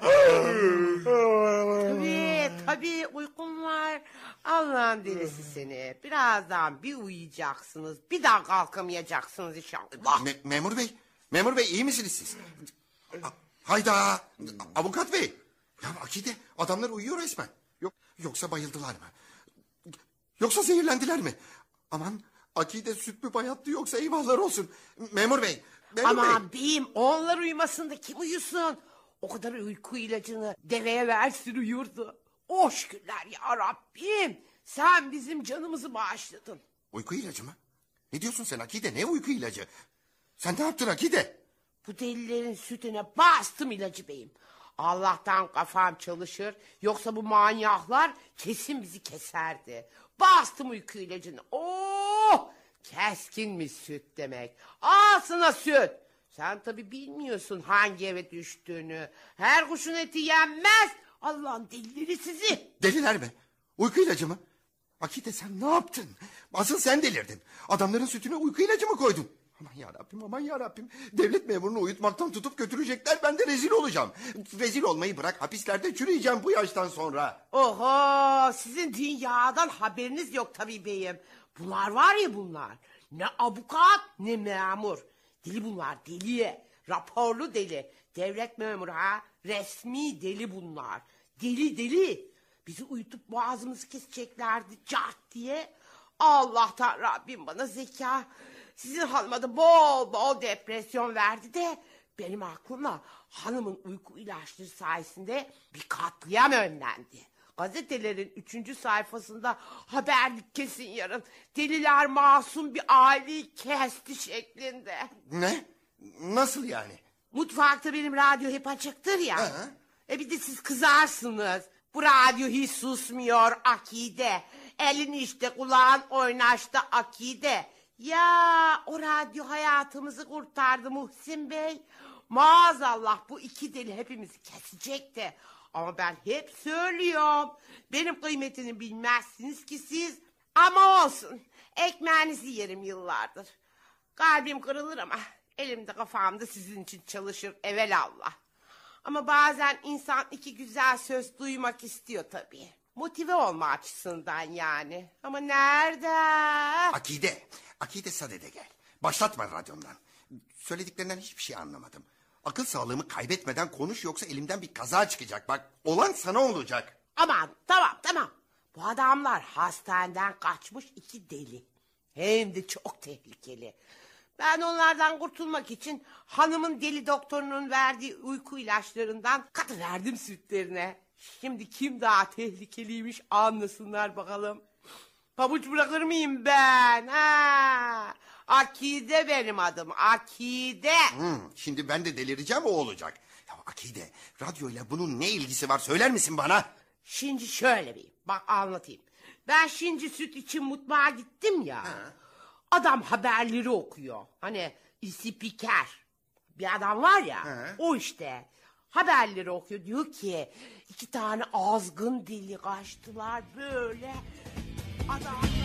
S7: Tabii tabii uykum var. Allah'ın delisi seni. Birazdan bir uyuyacaksınız. Bir daha kalkamayacaksınız inşallah.
S4: Me- memur bey, memur bey iyi misiniz siz? A- Hayda, avukat bey. Ya Akide, adamlar uyuyor resmen. Yok, yoksa bayıldılar mı? Yoksa zehirlendiler mi? Aman Akide süt mü bayattı yoksa eyvahlar olsun. Memur bey, memur bey.
S7: Aman beyim onlar uyumasın da kim uyusun? O kadar uyku ilacını deveye versin uyurdu. Oh şükürler ya Rabbim. Sen bizim canımızı bağışladın.
S4: Uyku ilacı mı? Ne diyorsun sen Akide, ne uyku ilacı? Sen ne yaptın Akide?
S7: Bu delilerin sütüne bastım ilacı beyim. Allah'tan kafam çalışır. Yoksa bu manyaklar kesin bizi keserdi. Bastım uyku ilacını. Oh! Keskinmiş süt demek. Ağzına süt. Sen tabii bilmiyorsun hangi eve düştüğünü. Her kuşun eti yenmez. Allah'ın delileri sizi.
S4: Deliler mi? Uyku ilacı mı? Akide sen ne yaptın? Asıl sen delirdin. Adamların sütüne uyku ilacı mı koydun? Aman yarabbim, aman yarabbim. Devlet memurunu uyutmaktan tutup götürecekler, ben de rezil olacağım. Rezil olmayı bırak, hapislerde çürüyeceğim bu yaştan sonra.
S7: Oho, sizin dünyadan haberiniz yok tabii beyim. Bunlar var ya bunlar. Ne avukat ne memur. Deli bunlar, deli. Raporlu deli. Devlet memuru ha. Resmi deli bunlar. Deli deli. Bizi uyutup boğazımızı keseceklerdi cart diye. Allah'tan Rabbim bana zeka. Sizin hanıma da bol bol depresyon verdi de benim aklıma hanımın uyku ilaçları sayesinde bir katliam önlendi. Gazetelerin üçüncü sayfasında haberlik kesin yarın. Deliler masum bir aileyi kesti şeklinde.
S4: Ne? Nasıl yani?
S7: Mutfakta benim radyo hep açıktır ya.
S4: Ha.
S7: E bir de siz kızarsınız. Bu radyo hiç susmuyor akide. Elin işte kulağın oynaşta akide. Ya o radyo hayatımızı kurtardı Muhsin Bey. Maazallah bu iki deli hepimizi kesecekti. Ama ben hep söylüyorum. Benim kıymetini bilmezsiniz ki siz. Ama olsun. Ekmeğinizi yerim yıllardır. Kalbim kırılır ama elimde kafamda sizin için çalışır evelallah. Ama bazen insan iki güzel söz duymak istiyor tabii. Motive olma açısından yani. Ama nerede?
S4: Akide, Akide sadede gel. Başlatma radyondan. Söylediklerinden hiçbir şey anlamadım. Akıl sağlığımı kaybetmeden konuş yoksa elimden bir kaza çıkacak. Bak olan sana olacak.
S7: Aman tamam tamam. Bu adamlar hastaneden kaçmış iki deli. Hem de çok tehlikeli. Ben onlardan kurtulmak için hanımın deli doktorunun verdiği uyku ilaçlarından katıverdim sütlerine. Şimdi kim daha tehlikeliymiş anlasınlar bakalım. Pabuç bırakır mıyım ben? Ha? Akide benim adım, Akide.
S4: Hmm, şimdi ben de delireceğim o olacak. Ya Akide, radyoyla bunun ne ilgisi var söyler misin bana?
S7: Şimdi şöyle bir bak anlatayım. Ben şimdi süt için mutfağa gittim ya. Ha. Adam haberleri okuyor. Hani spiker bir adam var ya. Ha. O işte haberleri okuyor. Diyor ki iki tane azgın deli kaçtılar böyle. Adamlar...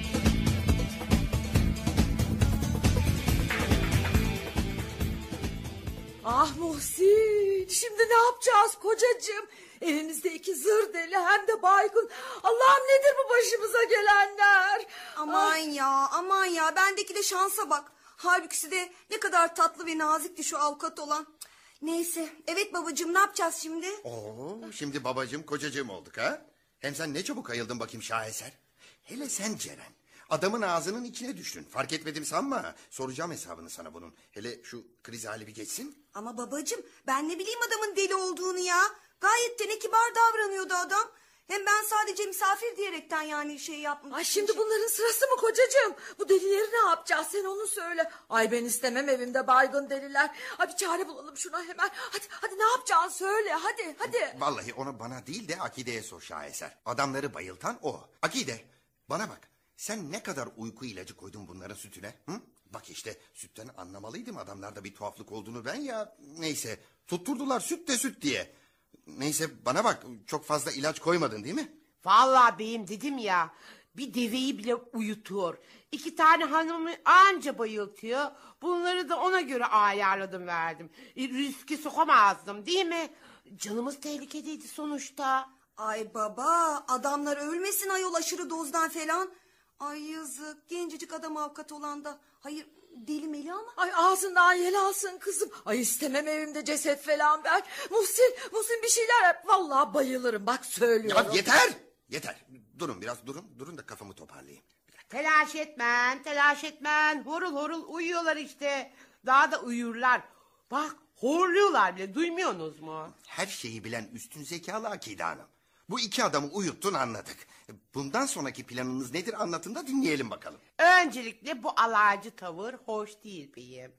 S5: Ah Muhsin, şimdi ne yapacağız kocacığım? Evimizde iki zır deli hem de baygın. Allah'ım nedir bu başımıza gelenler?
S6: Aman ah. ya aman ya bendeki de şansa bak. Halbuki de ne kadar tatlı ve nazikti şu avukat olan. Neyse evet babacığım ne yapacağız şimdi?
S4: Oo, şimdi babacığım kocacığım olduk ha? Hem sen ne çabuk ayıldın bakayım şaheser. Hele sen Ceren. Adamın ağzının içine düştün. Fark etmedim sanma. Soracağım hesabını sana bunun. Hele şu kriz hali bir geçsin.
S6: Ama babacığım ben ne bileyim adamın deli olduğunu ya. Gayet de ne kibar davranıyordu adam. Hem ben sadece misafir diyerekten yani şey yapmış.
S5: Ay şimdi bunların sırası mı kocacığım? Bu delileri ne yapacağız sen onu söyle. Ay ben istemem evimde baygın deliler. Ay bir çare bulalım şuna hemen. Hadi hadi ne yapacaksın söyle hadi hadi.
S4: Vallahi onu bana değil de Akide'ye sor şaheser. Adamları bayıltan o. Akide bana bak. Sen ne kadar uyku ilacı koydun bunların sütüne? Hı? Bak işte sütten anlamalıydım adamlarda bir tuhaflık olduğunu ben ya. Neyse tutturdular süt de süt diye. Neyse bana bak çok fazla ilaç koymadın değil mi?
S7: Vallahi beyim dedim ya bir deveyi bile uyutuyor. İki tane hanımı anca bayıltıyor. Bunları da ona göre ayarladım verdim. E, riske sokamazdım değil mi? Canımız tehlikedeydi sonuçta.
S6: Ay baba adamlar ölmesin ayol aşırı dozdan falan. Ay yazık gencecik adam avukat olan da. Hayır deli meli ama.
S5: Ay ağzından yel alsın kızım. Ay istemem evimde ceset falan ben. Muhsin, Muhsin bir şeyler yap. Vallahi bayılırım bak söylüyorum.
S4: Ya yeter yeter. Durun biraz durun. Durun da kafamı toparlayayım.
S7: Telaş etmen telaş etmen. Horul horul uyuyorlar işte. Daha da uyurlar. Bak horluyorlar bile duymuyorsunuz mu?
S4: Her şeyi bilen üstün zekalı Akide Hanım. Bu iki adamı uyuttun anladık. Bundan sonraki planınız nedir anlatın da dinleyelim bakalım.
S7: Öncelikle bu alaycı tavır hoş değil beyim.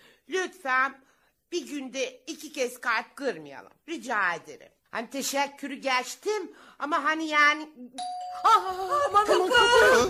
S7: Lütfen bir günde iki kez kalp kırmayalım. Rica ederim. Hani teşekkürü geçtim ama hani yani...
S5: Ah, aman
S4: Tamam,
S5: Allah'ım.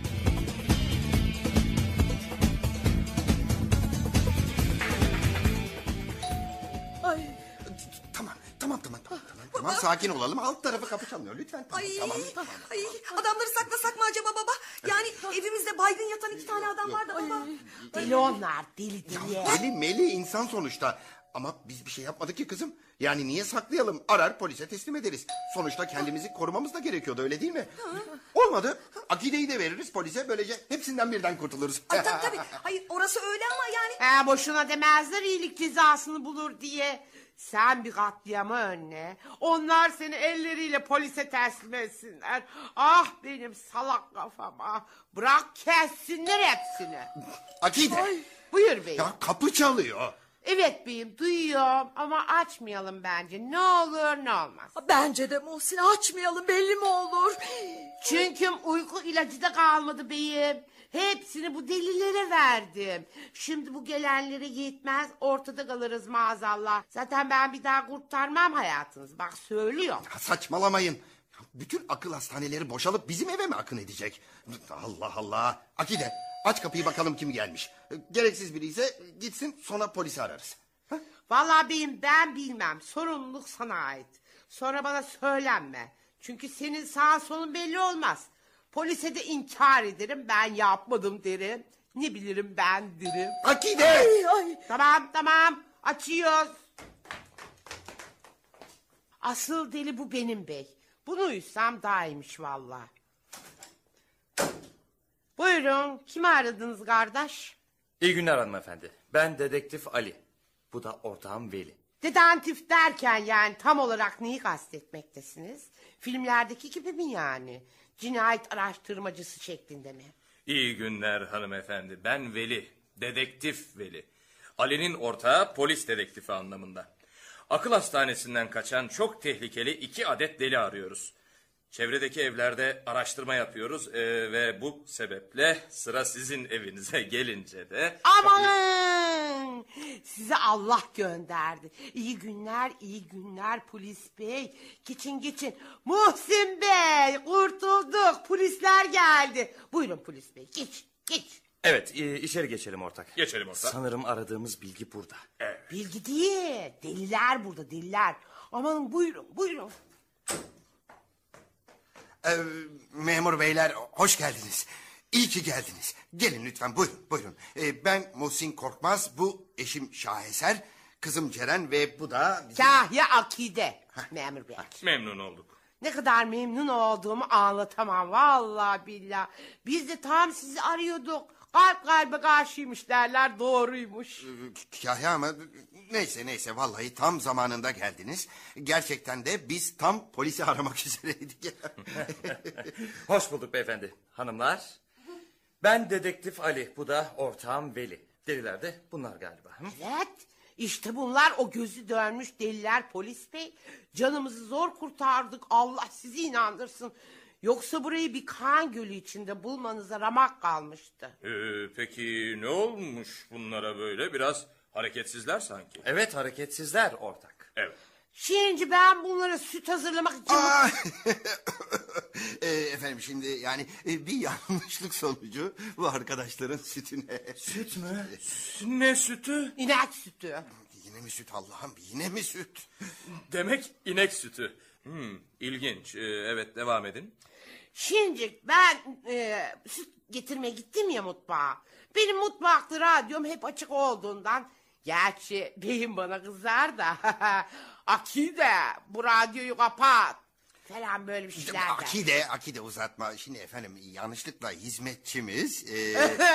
S5: Ay.
S4: Tamam tamam tamam tamam. Tamam sakin olalım alt tarafı kapı çalmıyor lütfen. Tamam,
S6: Ay,
S4: tamam, tamam.
S6: ay adamları saklasak mı acaba baba? Yani evimizde baygın yatan iki tane adam var da baba.
S7: Deli onlar deli deli.
S4: Ya, deli meli insan sonuçta. Ama biz bir şey yapmadık ki kızım. Yani niye saklayalım? Arar polise teslim ederiz. Sonuçta kendimizi korumamız da gerekiyordu öyle değil mi? Olmadı. Akide'yi de veririz polise. Böylece hepsinden birden kurtuluruz.
S6: Ay tabii tabii. Hayır orası öyle ama yani.
S7: He, boşuna demezler iyilik cezasını bulur diye. Sen bir katliamı önle. Onlar seni elleriyle polise teslim etsinler. Ah benim salak kafama. Bırak kessinler hepsini.
S4: Akide.
S7: Ay, buyur beyim.
S4: Ya kapı çalıyor.
S7: Evet beyim duyuyorum ama açmayalım bence. Ne olur ne olmaz.
S5: Bence de Muhsin açmayalım, belli mi olur?
S7: Çünkü uyku ilacı da kalmadı beyim. Hepsini bu delilere verdim. Şimdi bu gelenlere yetmez, ortada kalırız maazallah. Zaten ben bir daha kurtarmam hayatınızı. Bak söylüyorum.
S4: Ya saçmalamayın. Bütün akıl hastaneleri boşalıp bizim eve mi akın edecek? Allah Allah. Akide aç kapıyı bakalım kim gelmiş. Gereksiz biri ise gitsin, sonra polisi ararız. Ha?
S7: Vallahi beyim ben bilmem. Sorumluluk sana ait. Sonra bana söylenme. Çünkü senin sağ solun belli olmaz. Polise de inkar ederim, ben yapmadım derim. Ne bilirim ben derim.
S4: Akide!
S5: Ay, ay.
S7: Tamam tamam açıyoruz. Asıl deli bu benim bey. Bunu uysam daha iyiymiş valla. Buyurun kimi aradınız kardeş?
S10: İyi günler hanımefendi. Ben dedektif Ali. Bu da ortağım Veli.
S7: Dedantif derken yani tam olarak neyi kastetmektesiniz? Filmlerdeki gibi mi yani? Cinayet araştırmacısı şeklinde mi?
S11: İyi günler hanımefendi. Ben Veli. Dedektif Veli. Ali'nin ortağı polis dedektifi anlamında. Akıl hastanesinden kaçan çok tehlikeli iki adet deli arıyoruz. Çevredeki evlerde araştırma yapıyoruz ee, ve bu sebeple sıra sizin evinize gelince de...
S7: Aman! Size Allah gönderdi. İyi günler, iyi günler polis bey. Geçin geçin. Muhsin Bey, kurtulduk. Polisler geldi. Buyurun polis bey, geç, geç.
S10: Evet, e, içeri geçelim ortak.
S11: Geçelim ortak.
S10: Sanırım aradığımız bilgi burada.
S11: Evet.
S7: Bilgi değil, deliler burada, deliler. Aman buyurun, buyurun.
S4: Ee, memur beyler hoş geldiniz. İyi ki geldiniz. Gelin lütfen, buyurun buyurun. Ee, ben Muhsin Korkmaz, bu eşim Şaheser, kızım Ceren ve bu da... bizim-
S7: Kahya Akide, memur bey.
S11: Memnun olduk.
S7: Ne kadar memnun olduğumu anlatamam vallahi billah. Biz de tam sizi arıyorduk. Kalp kalbe karşıymış derler, doğruymuş.
S4: Kahya ama neyse neyse vallahi tam zamanında geldiniz. Gerçekten de biz tam polisi aramak üzereydik.
S10: Hoş bulduk beyefendi. Hanımlar, ben dedektif Ali. Bu da ortağım Veli. Deliler de bunlar galiba. Hı?
S7: Evet, işte bunlar o gözü dönmüş deliler polis bey. Canımızı zor kurtardık, Allah sizi inandırsın. Yoksa burayı bir kan gölü içinde bulmanıza ramak kalmıştı.
S11: Ee, peki ne olmuş bunlara böyle? Biraz hareketsizler sanki.
S10: Evet, hareketsizler ortak.
S11: Evet.
S7: Şimdi ben bunlara süt hazırlamak için...
S4: Aa! e, efendim şimdi yani e, bir yanlışlık sonucu bu arkadaşların sütüne...
S10: Süt mü?
S11: Ne sütü?
S7: İnek sütü.
S4: Yine mi süt Allah'ım, yine mi süt?
S11: Demek inek sütü. Hmm, ilginç. Ee, evet devam edin.
S7: Şimdi ben e, süt getirmeye gittim ya mutfağa. Benim mutfakta radyom hep açık olduğundan... Gerçi beyim bana kızar da... Akide bu radyoyu kapat. Falan böyle bir şeyler der.
S4: Akide, akide uzatma. Şimdi efendim yanlışlıkla hizmetçimiz... E,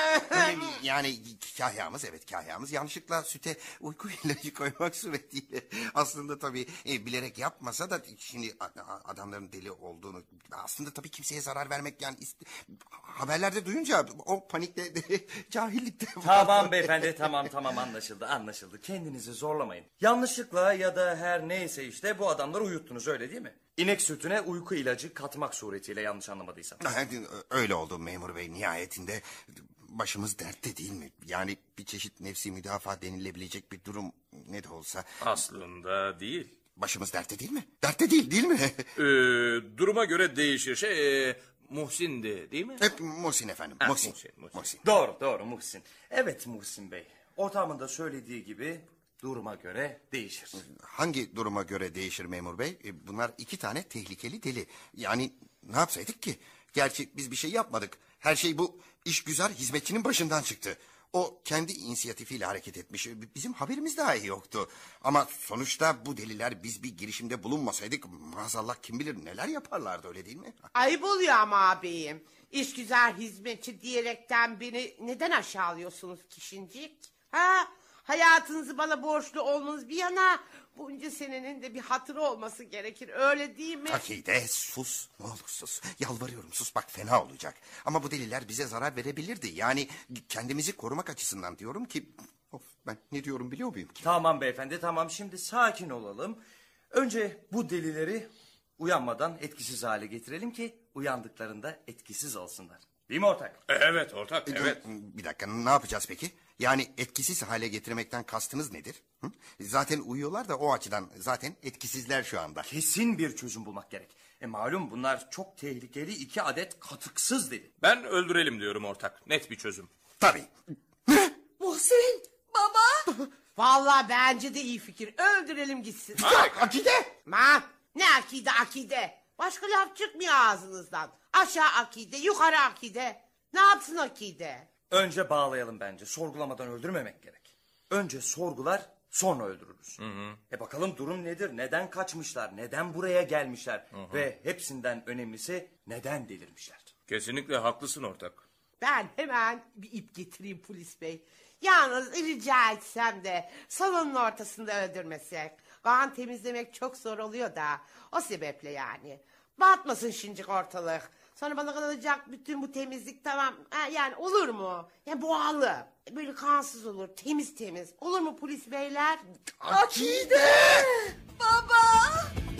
S4: yani kahyamız, evet kahyamız yanlışlıkla süte uyku ilacı koymak suretiyle... Aslında tabii e, bilerek yapmasa da şimdi adamların deli olduğunu... Aslında tabii kimseye zarar vermek yani... Haberlerde duyunca o panikle, cahillikte...
S10: Tamam beyefendi, tamam tamam anlaşıldı anlaşıldı. Kendinizi zorlamayın. Yanlışlıkla ya da her neyse işte bu adamları uyuttunuz, öyle değil mi? İnek sütüne uyku ilacı katmak suretiyle, yanlış anlamadıysam.
S4: Öyle oldu memur bey, nihayetinde başımız dertte değil mi? Yani bir çeşit nefsi müdafaa denilebilecek bir durum ne de olsa.
S11: Aslında değil.
S4: Başımız dertte değil mi? Dertte değil değil mi?
S11: Ee, duruma göre değişir. Şey, e, Muhsin'di değil mi?
S4: Hep Muhsin efendim.
S11: Ha,
S4: Muhsin.
S11: Muhsin, Muhsin.
S4: Muhsin.
S10: Doğru doğru Muhsin. Evet Muhsin Bey. Ortağımın da söylediği gibi duruma göre değişir.
S4: Hangi duruma göre değişir memur bey? E, Bunlar iki tane tehlikeli deli. Yani ne yapsaydık ki? Gerçi biz bir şey yapmadık. Her şey bu işgüzar hizmetçinin başından çıktı. O kendi inisiyatifiyle hareket etmiş. Bizim haberimiz dahi yoktu. Ama sonuçta bu deliler biz bir girişimde bulunmasaydık... maazallah kim bilir neler yaparlardı, öyle değil mi?
S7: Ayıp oluyor ama ağabeyim. İşgüzar hizmetçi diyerekten beni neden aşağılıyorsunuz kişincik? Ha? Hayatınızı bana borçlu olmanız bir yana... bunca senenin de bir hatırı olması gerekir, öyle değil mi?
S4: Akide sus, ne olur sus. Yalvarıyorum sus, bak fena olacak. Ama bu deliler bize zarar verebilirdi. Yani kendimizi korumak açısından diyorum ki... Of, ben ne diyorum biliyor muyum ki?
S10: Tamam beyefendi, tamam, şimdi sakin olalım. Önce bu delileri uyanmadan etkisiz hale getirelim ki uyandıklarında etkisiz olsunlar. Değil mi ortak?
S11: Evet ortak, evet.
S4: Bir dakika, ne yapacağız peki? Yani etkisiz hale getirmekten kastınız nedir? Hı? Zaten uyuyorlar da o açıdan zaten etkisizler şu anda.
S10: Kesin bir çözüm bulmak gerek. E malum bunlar çok tehlikeli iki adet katıksız deli.
S11: Ben öldürelim diyorum ortak. Net bir çözüm.
S4: Tabii.
S5: Muhsin baba.
S7: Vallahi bence de iyi fikir. Öldürelim gitsin.
S4: Akide!
S7: Ma, ne akide akide. Başka laf çıkmıyor ağzınızdan. Aşağı akide, yukarı akide. Ne yapsın akide?
S10: Önce bağlayalım bence. Sorgulamadan öldürmemek gerek. Önce sorgular, sonra öldürürüz.
S11: Hı hı.
S10: E bakalım durum nedir? Neden kaçmışlar? Neden buraya gelmişler?
S11: Hı hı.
S10: Ve hepsinden önemlisi neden delirmişler?
S11: Kesinlikle haklısın ortak.
S7: Ben hemen bir ip getireyim polis bey. Yalnız rica etsem de salonun ortasında öldürmesek. Kan temizlemek çok zor oluyor da. O sebeple yani. Batmasın şincik ortalık. Sonra bana kalacak bütün bu temizlik tamam. Ha, yani olur mu? Yani boğalı. Böyle kansız olur. Temiz temiz. Olur mu polis beyler?
S5: Akide! Baba!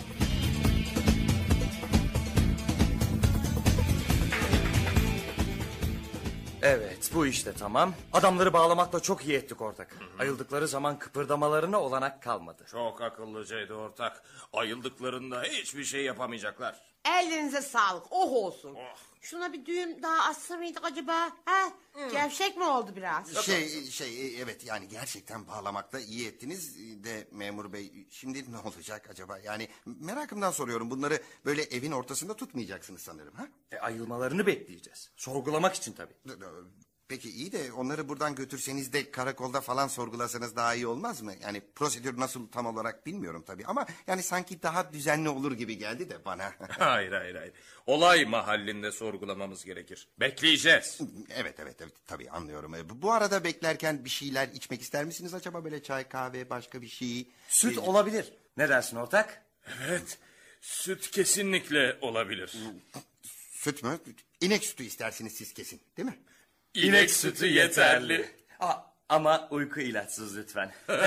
S10: Evet, bu işte tamam. Adamları bağlamakla çok iyi ettik ortak. Ayıldıkları zaman kıpırdamalarına olanak kalmadı.
S11: Çok akıllıcaydı ortak. Ayıldıklarında hiçbir şey yapamayacaklar.
S7: Ellerinize sağlık. Oh olsun. Şuna bir düğüm daha atsa mıydık acaba? Ha? Gevşek mi oldu biraz?
S4: Şey şey evet, yani gerçekten bağlamakta iyi ettiniz de memur bey, şimdi ne olacak acaba? Yani merakımdan soruyorum, bunları böyle evin ortasında tutmayacaksınız sanırım, ha?
S10: E, ayılmalarını bekleyeceğiz. Sorgulamak için tabii.
S4: Peki iyi de onları buradan götürseniz de karakolda falan sorgulasanız daha iyi olmaz mı? Yani prosedür nasıl tam olarak bilmiyorum tabii ama yani sanki daha düzenli olur gibi geldi de bana.
S11: Hayır hayır hayır. Olay mahallinde sorgulamamız gerekir. Bekleyeceğiz.
S4: Evet evet evet tabii anlıyorum. E, Bu bu arada beklerken bir şeyler içmek ister misiniz acaba, böyle çay, kahve, başka bir şey?
S10: Süt
S4: E,
S10: olabilir. Ne dersin ortak?
S11: Evet. Süt kesinlikle olabilir.
S4: Süt mü? İnek sütü istersiniz siz kesin, değil mi?
S11: İnek sütü yeterli.
S10: Aa, ama uyku ilaçsız lütfen.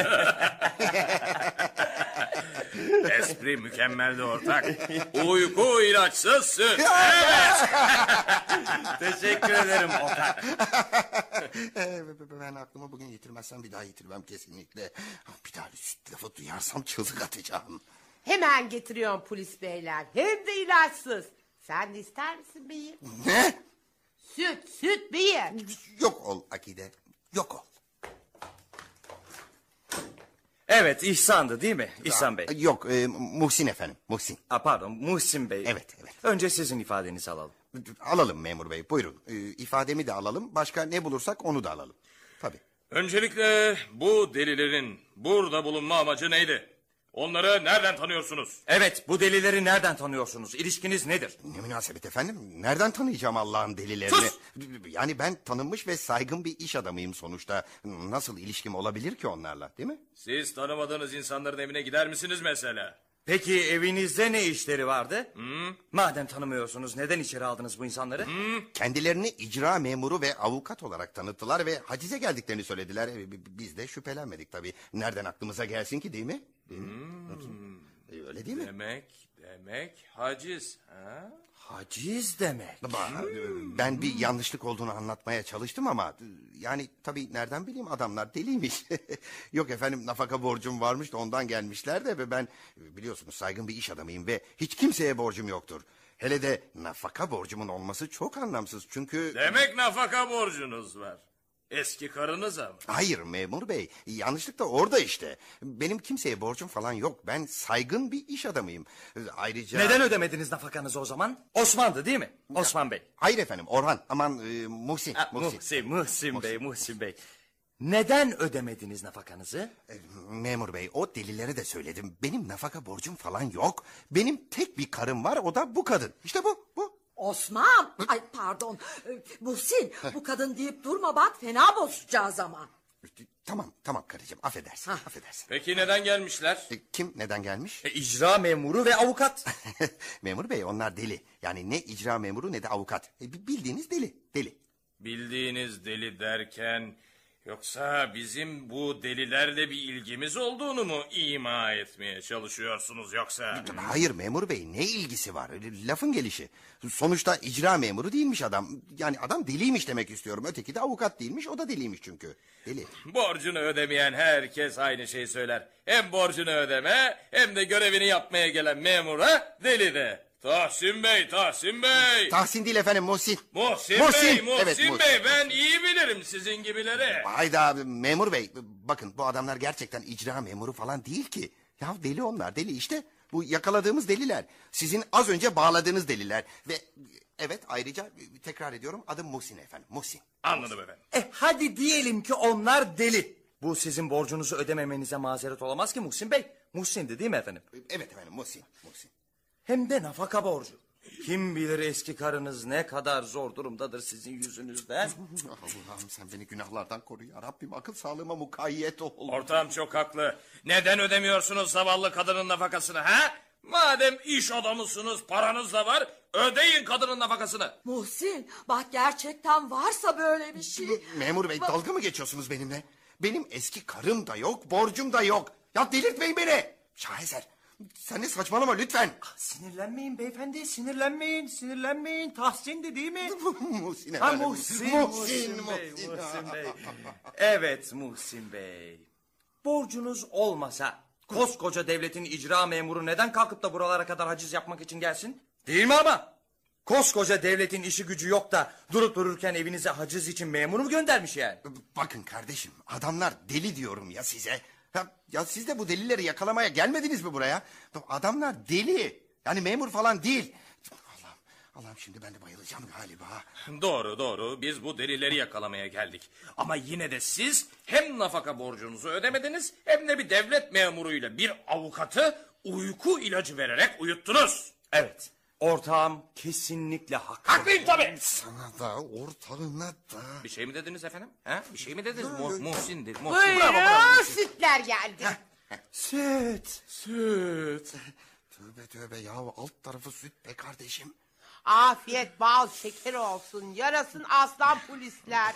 S11: Espri mükemmeldi ortak. Uyku ilaçsız süt. Evet.
S10: Teşekkür ederim ortak.
S4: Ee, ben aklıma bugün yitirmezsem bir daha yitirmem kesinlikle. Bir daha süt lafı duyarsam çığlık atacağım.
S7: Hemen getiriyorum polis beyler. Hem de ilaçsız. Sen de ister misin beyim?
S4: Ne?
S7: Süt, süt beyim.
S4: Yok ol Akide, yok ol.
S10: Evet, İhsan'dı değil mi? İhsan Bey.
S4: Yok, e, Muhsin efendim, Muhsin.
S10: Aa, pardon, Muhsin Bey.
S4: Evet, evet.
S10: Önce sizin ifadenizi alalım.
S4: Alalım memur bey, buyurun. E, ifademi de alalım, başka ne bulursak onu da alalım. Tabii.
S11: Öncelikle bu delilerin burada bulunma amacı neydi? Onları nereden tanıyorsunuz?
S10: Evet, bu delileri nereden tanıyorsunuz? İlişkiniz nedir?
S4: Ne münasebet efendim, nereden tanıyacağım Allah'ın delilerini?
S10: Sus!
S4: Yani ben tanınmış ve saygın bir iş adamıyım sonuçta. Nasıl ilişkim olabilir ki onlarla, değil mi?
S11: Siz tanımadığınız insanların evine gider misiniz mesela?
S10: Peki evinizde ne işleri vardı?
S11: Hı?
S10: Madem tanımıyorsunuz neden içeri aldınız bu insanları?
S11: Hı?
S4: Kendilerini icra memuru ve avukat olarak tanıttılar ve hacize geldiklerini söylediler. E, Biz de şüphelenmedik tabii. Nereden aklımıza gelsin ki, değil mi? Değil mi? E, Öyle değil mi?
S11: Demek, demek haciz. Ha?
S10: Haciz demek.
S4: Baba, ben bir yanlışlık olduğunu anlatmaya çalıştım ama yani tabii nereden bileyim, adamlar deliymiş. Yok efendim, nafaka borcum varmış da ondan gelmişler de ve ben biliyorsunuz saygın bir iş adamıyım ve hiç kimseye borcum yoktur. Hele de nafaka borcumun olması çok anlamsız çünkü...
S11: Demek nafaka borcunuz var. Eski karınıza mı?
S4: Hayır memur bey, yanlışlık da orada işte. Benim kimseye borcum falan yok. Ben saygın bir iş adamıyım. Ayrıca...
S10: Neden ödemediniz nafakanızı o zaman? Osman'dı değil mi? Osman Bey.
S4: Hayır efendim, Orhan, aman e, Muhsin.
S10: Ha,
S4: Muhsin.
S10: Muhsin, Muhsin Bey, Muhsin Bey. Neden ödemediniz nafakanızı?
S4: E, memur bey, o delilere de söyledim. Benim nafaka borcum falan yok. Benim tek bir karım var, o da bu kadın. İşte bu, bu.
S5: Osman, ay pardon, Ee, Muhsin, bu kadın deyip durma bak, fena bozacağız ama.
S4: Tamam, tamam karıcığım, affedersin, affedersin.
S11: Peki neden gelmişler?
S4: E, kim neden gelmiş?
S10: E, icra memuru ve avukat.
S4: Memur bey, onlar deli. Yani ne icra memuru ne de avukat. E, bildiğiniz deli, deli.
S11: Bildiğiniz deli derken Yoksa bizim bu delilerle bir ilgimiz olduğunu mu ima etmeye çalışıyorsunuz yoksa?
S4: Hayır memur bey, ne ilgisi var? Lafın gelişi. Sonuçta icra memuru değilmiş adam. Yani adam deliymiş demek istiyorum. Öteki de avukat değilmiş, o da deliymiş çünkü. Deli.
S11: Borcunu ödemeyen herkes aynı şeyi söyler. Hem borcunu ödeme hem de görevini yapmaya gelen memura deli de. Tahsin Bey, Tahsin Bey.
S4: Tahsin değil efendim, Muhsin.
S11: Muhsin,
S4: Muhsin.
S11: Bey, Muhsin
S4: Evet,
S11: Bey.
S4: Muhsin.
S11: Ben iyi bilirim sizin gibileri.
S4: Hayda memur bey, bakın bu adamlar gerçekten icra memuru falan değil ki. Ya deli onlar, deli işte. Bu yakaladığımız deliler. Sizin az önce bağladığınız deliler. Ve evet, ayrıca tekrar ediyorum, adım Muhsin efendim, Muhsin.
S11: Anladım efendim.
S1: E hadi diyelim ki onlar deli. Bu sizin borcunuzu ödememenize mazeret olamaz ki Muhsin Bey. Muhsin'di değil mi efendim?
S4: Evet efendim, Muhsin, Muhsin.
S1: Hem de nafaka borcu. Kim bilir eski karınız ne kadar zor durumdadır sizin yüzünüzden.
S4: Allah'ım sen beni günahlardan koru ya Rabbim, akıl sağlığıma mukayyet ol.
S11: Ortağım çok haklı. Neden ödemiyorsunuz zavallı kadının nafakasını ha? Madem iş adamısınız, paranız da var, ödeyin kadının nafakasını.
S5: Muhsin, bak gerçekten varsa böyle bir şey.
S4: Memur bey, dalga mı geçiyorsunuz benimle? Benim eski karım da yok, borcum da yok. Ya delirtmeyin beni. Şaheser, sen de saçmalama lütfen.
S1: Sinirlenmeyin beyefendi, sinirlenmeyin, sinirlenmeyin. Tahsin'di değil mi?
S4: Muhsin
S1: Ha
S4: efendim.
S1: Muhsin,
S4: Muhsin,
S1: Muhsin Bey,
S4: Muhsin.
S1: Muhsin Bey. Evet Muhsin Bey. Borcunuz olmasa koskoca devletin icra memuru neden kalkıp da buralara kadar haciz yapmak için gelsin? Değil mi ama? Koskoca devletin işi gücü yok da durup dururken evinize haciz için memuru mu göndermiş yani?
S4: Bakın kardeşim, adamlar deli diyorum ya size. Ya, ya siz de bu delileri yakalamaya gelmediniz mi buraya? Adamlar deli. Yani memur falan değil. Allah'ım, Allah'ım şimdi ben de bayılacağım galiba.
S11: Doğru doğru, biz bu delileri yakalamaya geldik. Ama yine de siz hem nafaka borcunuzu ödemediniz hem de bir devlet memuruyla bir avukatı uyku ilacı vererek uyuttunuz.
S1: Evet. Ortağım kesinlikle haklı.
S11: Haklıyım tabii.
S4: Sana da ortağına da.
S11: Bir şey mi dediniz efendim? Ha? Bir şey mi dediniz? Mu Muhsin'di. Muhsin.
S7: Buyurun, sütler geldi.
S1: Süt. Süt.
S4: Tövbe tövbe ya, alt tarafı süt be kardeşim.
S7: Afiyet bal şeker olsun. Yarasın aslan polisler.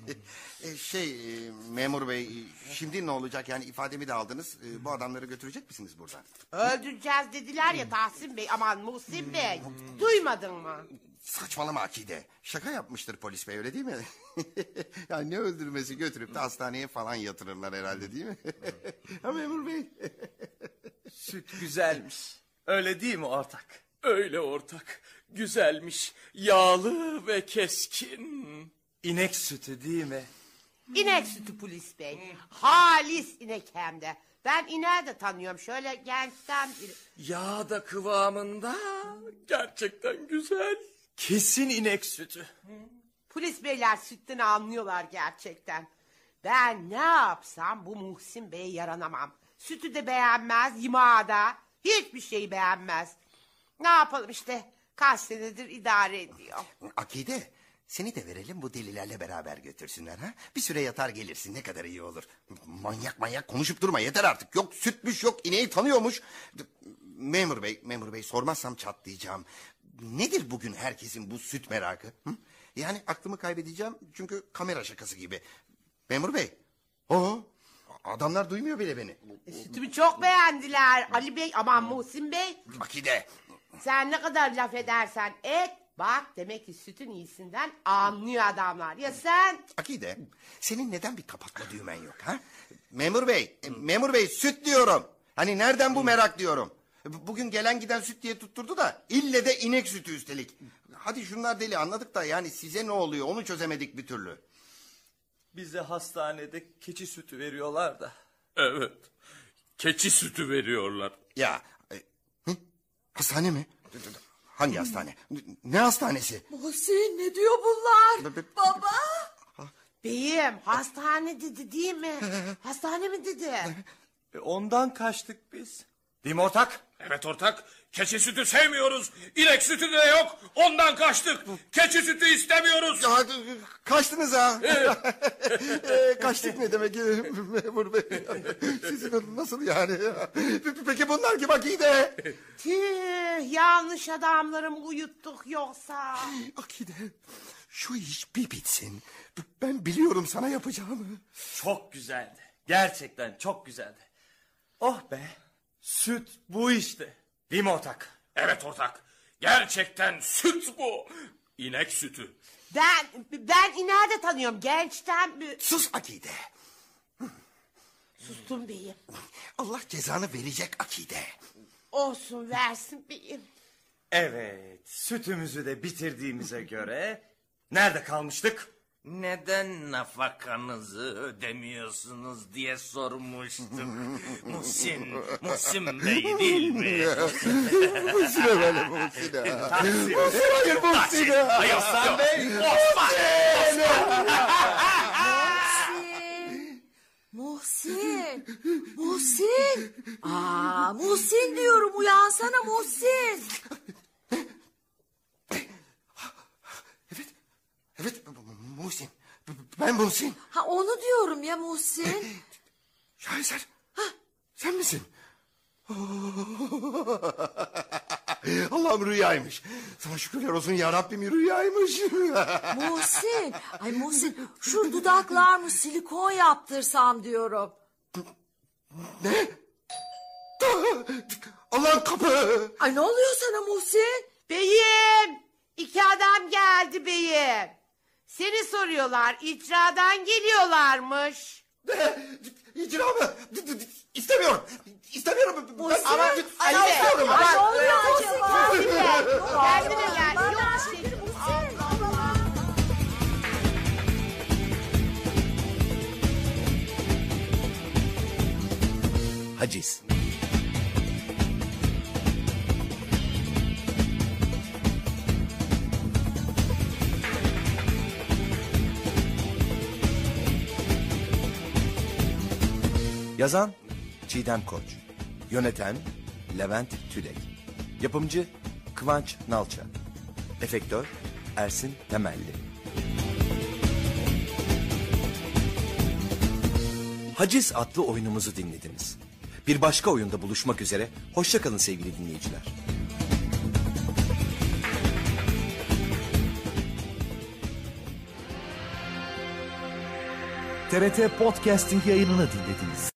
S4: e, şey e, memur bey, e, şimdi ne olacak yani, ifademi de aldınız. E, bu adamları götürecek misiniz buradan?
S7: Öldüreceğiz dediler ya Tahsin Bey, aman Muhsin Bey. Duymadın mı?
S4: Saçmalama Akide. Şaka yapmıştır polis bey, öyle değil mi? Yani ne öldürmesi, götürüp de hastaneye falan yatırırlar herhalde değil mi? Ha memur bey?
S1: Süt güzelmiş. Öyle değil mi ortak?
S11: Öyle ortak. Güzelmiş. Yağlı ve keskin.
S1: İnek sütü değil mi?
S7: İnek sütü polis bey. Halis inek hem de. Ben ineği de tanıyorum. Şöyle gençten biri.
S11: Yağ da kıvamında. Gerçekten güzel.
S1: Kesin inek sütü.
S7: Polis beyler sütten anlıyorlar gerçekten. Ben ne yapsam bu Muhsin Bey'e yaranamam. Sütü de beğenmez, yimağı da. Hiçbir şeyi beğenmez. Ne yapalım işte, kaç senedir idare ediyor.
S4: Akide, seni de verelim, bu delilerle beraber götürsünler ha. Bir süre yatar gelirsin, ne kadar iyi olur. Manyak manyak konuşup durma, yeter artık. Yok sütmüş, yok ineği tanıyormuş. Memur bey, memur bey, sormazsam çatlayacağım. Nedir bugün herkesin bu süt merakı? Hı? Yani aklımı kaybedeceğim çünkü kamera şakası gibi. Memur bey, o adamlar duymuyor bile beni.
S7: E, sütümü çok beğendiler Ali Bey, aman Muhsin Bey.
S4: Akide.
S7: Sen ne kadar laf edersen et, bak demek ki sütün iyisinden anlıyor adamlar. Ya sen?
S4: Akide, senin neden bir kapatma düğmen yok ha? Memur bey, e, memur bey, süt diyorum. Hani nereden bu merak diyorum. Bugün gelen giden süt diye tutturdu da ille de inek sütü üstelik. Hadi şunlar deli, anladık da yani size ne oluyor onu çözemedik bir türlü.
S1: Bize hastanede keçi sütü veriyorlar da.
S11: Evet. Keçi sütü veriyorlar.
S4: Ya e, hı? Hastane mi? Hangi hastane? Ne hastanesi?
S5: Muhsin, ne diyor bunlar? Baba.
S7: Beyim, hastane dedi değil mi? Hastane mi dedi?
S1: E ondan kaçtık biz. Değil mi ortak?
S11: Evet ortak. Keçi sütü sevmiyoruz. İnek sütü de yok. Ondan kaçtık. Keçi sütü istemiyoruz.
S4: Ya, kaçtınız ha. e, kaçtık ne demek memur bey? Sizin nasıl yani? Peki bunlar kim Akide?
S7: Tüh, yanlış adamlarım uyuttuk yoksa.
S4: Akide, şu iş bir bitsin. Ben biliyorum sana yapacağımı.
S1: Çok güzeldi. Gerçekten çok güzeldi. Oh be. Süt bu işte. Değil mi ortak?
S11: Evet ortak. Gerçekten süt bu. İnek sütü.
S7: Ben ben ineği de tanıyorum gençten. bir-
S4: Sus Akide.
S7: Sustum beyim.
S4: Allah cezanı verecek Akide.
S7: Olsun versin beyim.
S1: Evet. Sütümüzü de bitirdiğimize göre nerede kalmıştık?
S8: Neden nafakanızı ödemiyorsunuz diye sormuştuk. Muhsin, Muhsin Bey değil mi?
S4: Muhsine böyle Muhsine.
S1: Taksim.
S4: Hayır Muhsine.
S11: Hayır
S1: Osman Bey.
S5: Muhsin. Muhsin. Aa, Muhsin diyorum, uyansana Muhsin.
S4: Evet Muhsin. Ben Muhsin.
S5: Ha, onu diyorum ya Muhsin.
S4: Şaheser. Sen misin? Allah'ım rüyaymış. Sana şükürler olsun ya Rabbim, rüyaymış.
S5: Muhsin. Ay Muhsin, şu dudaklar mı silikon yaptırsam diyorum.
S4: Ne? Allah'ım kapı.
S5: Ay ne oluyor sana Muhsin?
S7: Beyim, iki adam geldi beyim. Seni soruyorlar, icradan geliyorlarmış.
S4: Ne? İcra mı? İstemiyorum. İstemiyorum. Ben
S5: Muhsin,
S4: ama
S5: ay,
S4: ben
S5: ay,
S4: istiyorum.
S5: ay,
S4: Ben-
S5: ne oluyor acaba?
S7: Kendine gel. Yok şey.
S2: Haciz. Yazan Çiğdem Koç. Yöneten Levent Tülek. Yapımcı Kıvanç Nalça. Efektör Ersin Temelli. Haciz adlı oyunumuzu dinlediniz. Bir başka oyunda buluşmak üzere. Hoşça kalın sevgili dinleyiciler.
S12: T R T Podcasting yayınını dinlediniz.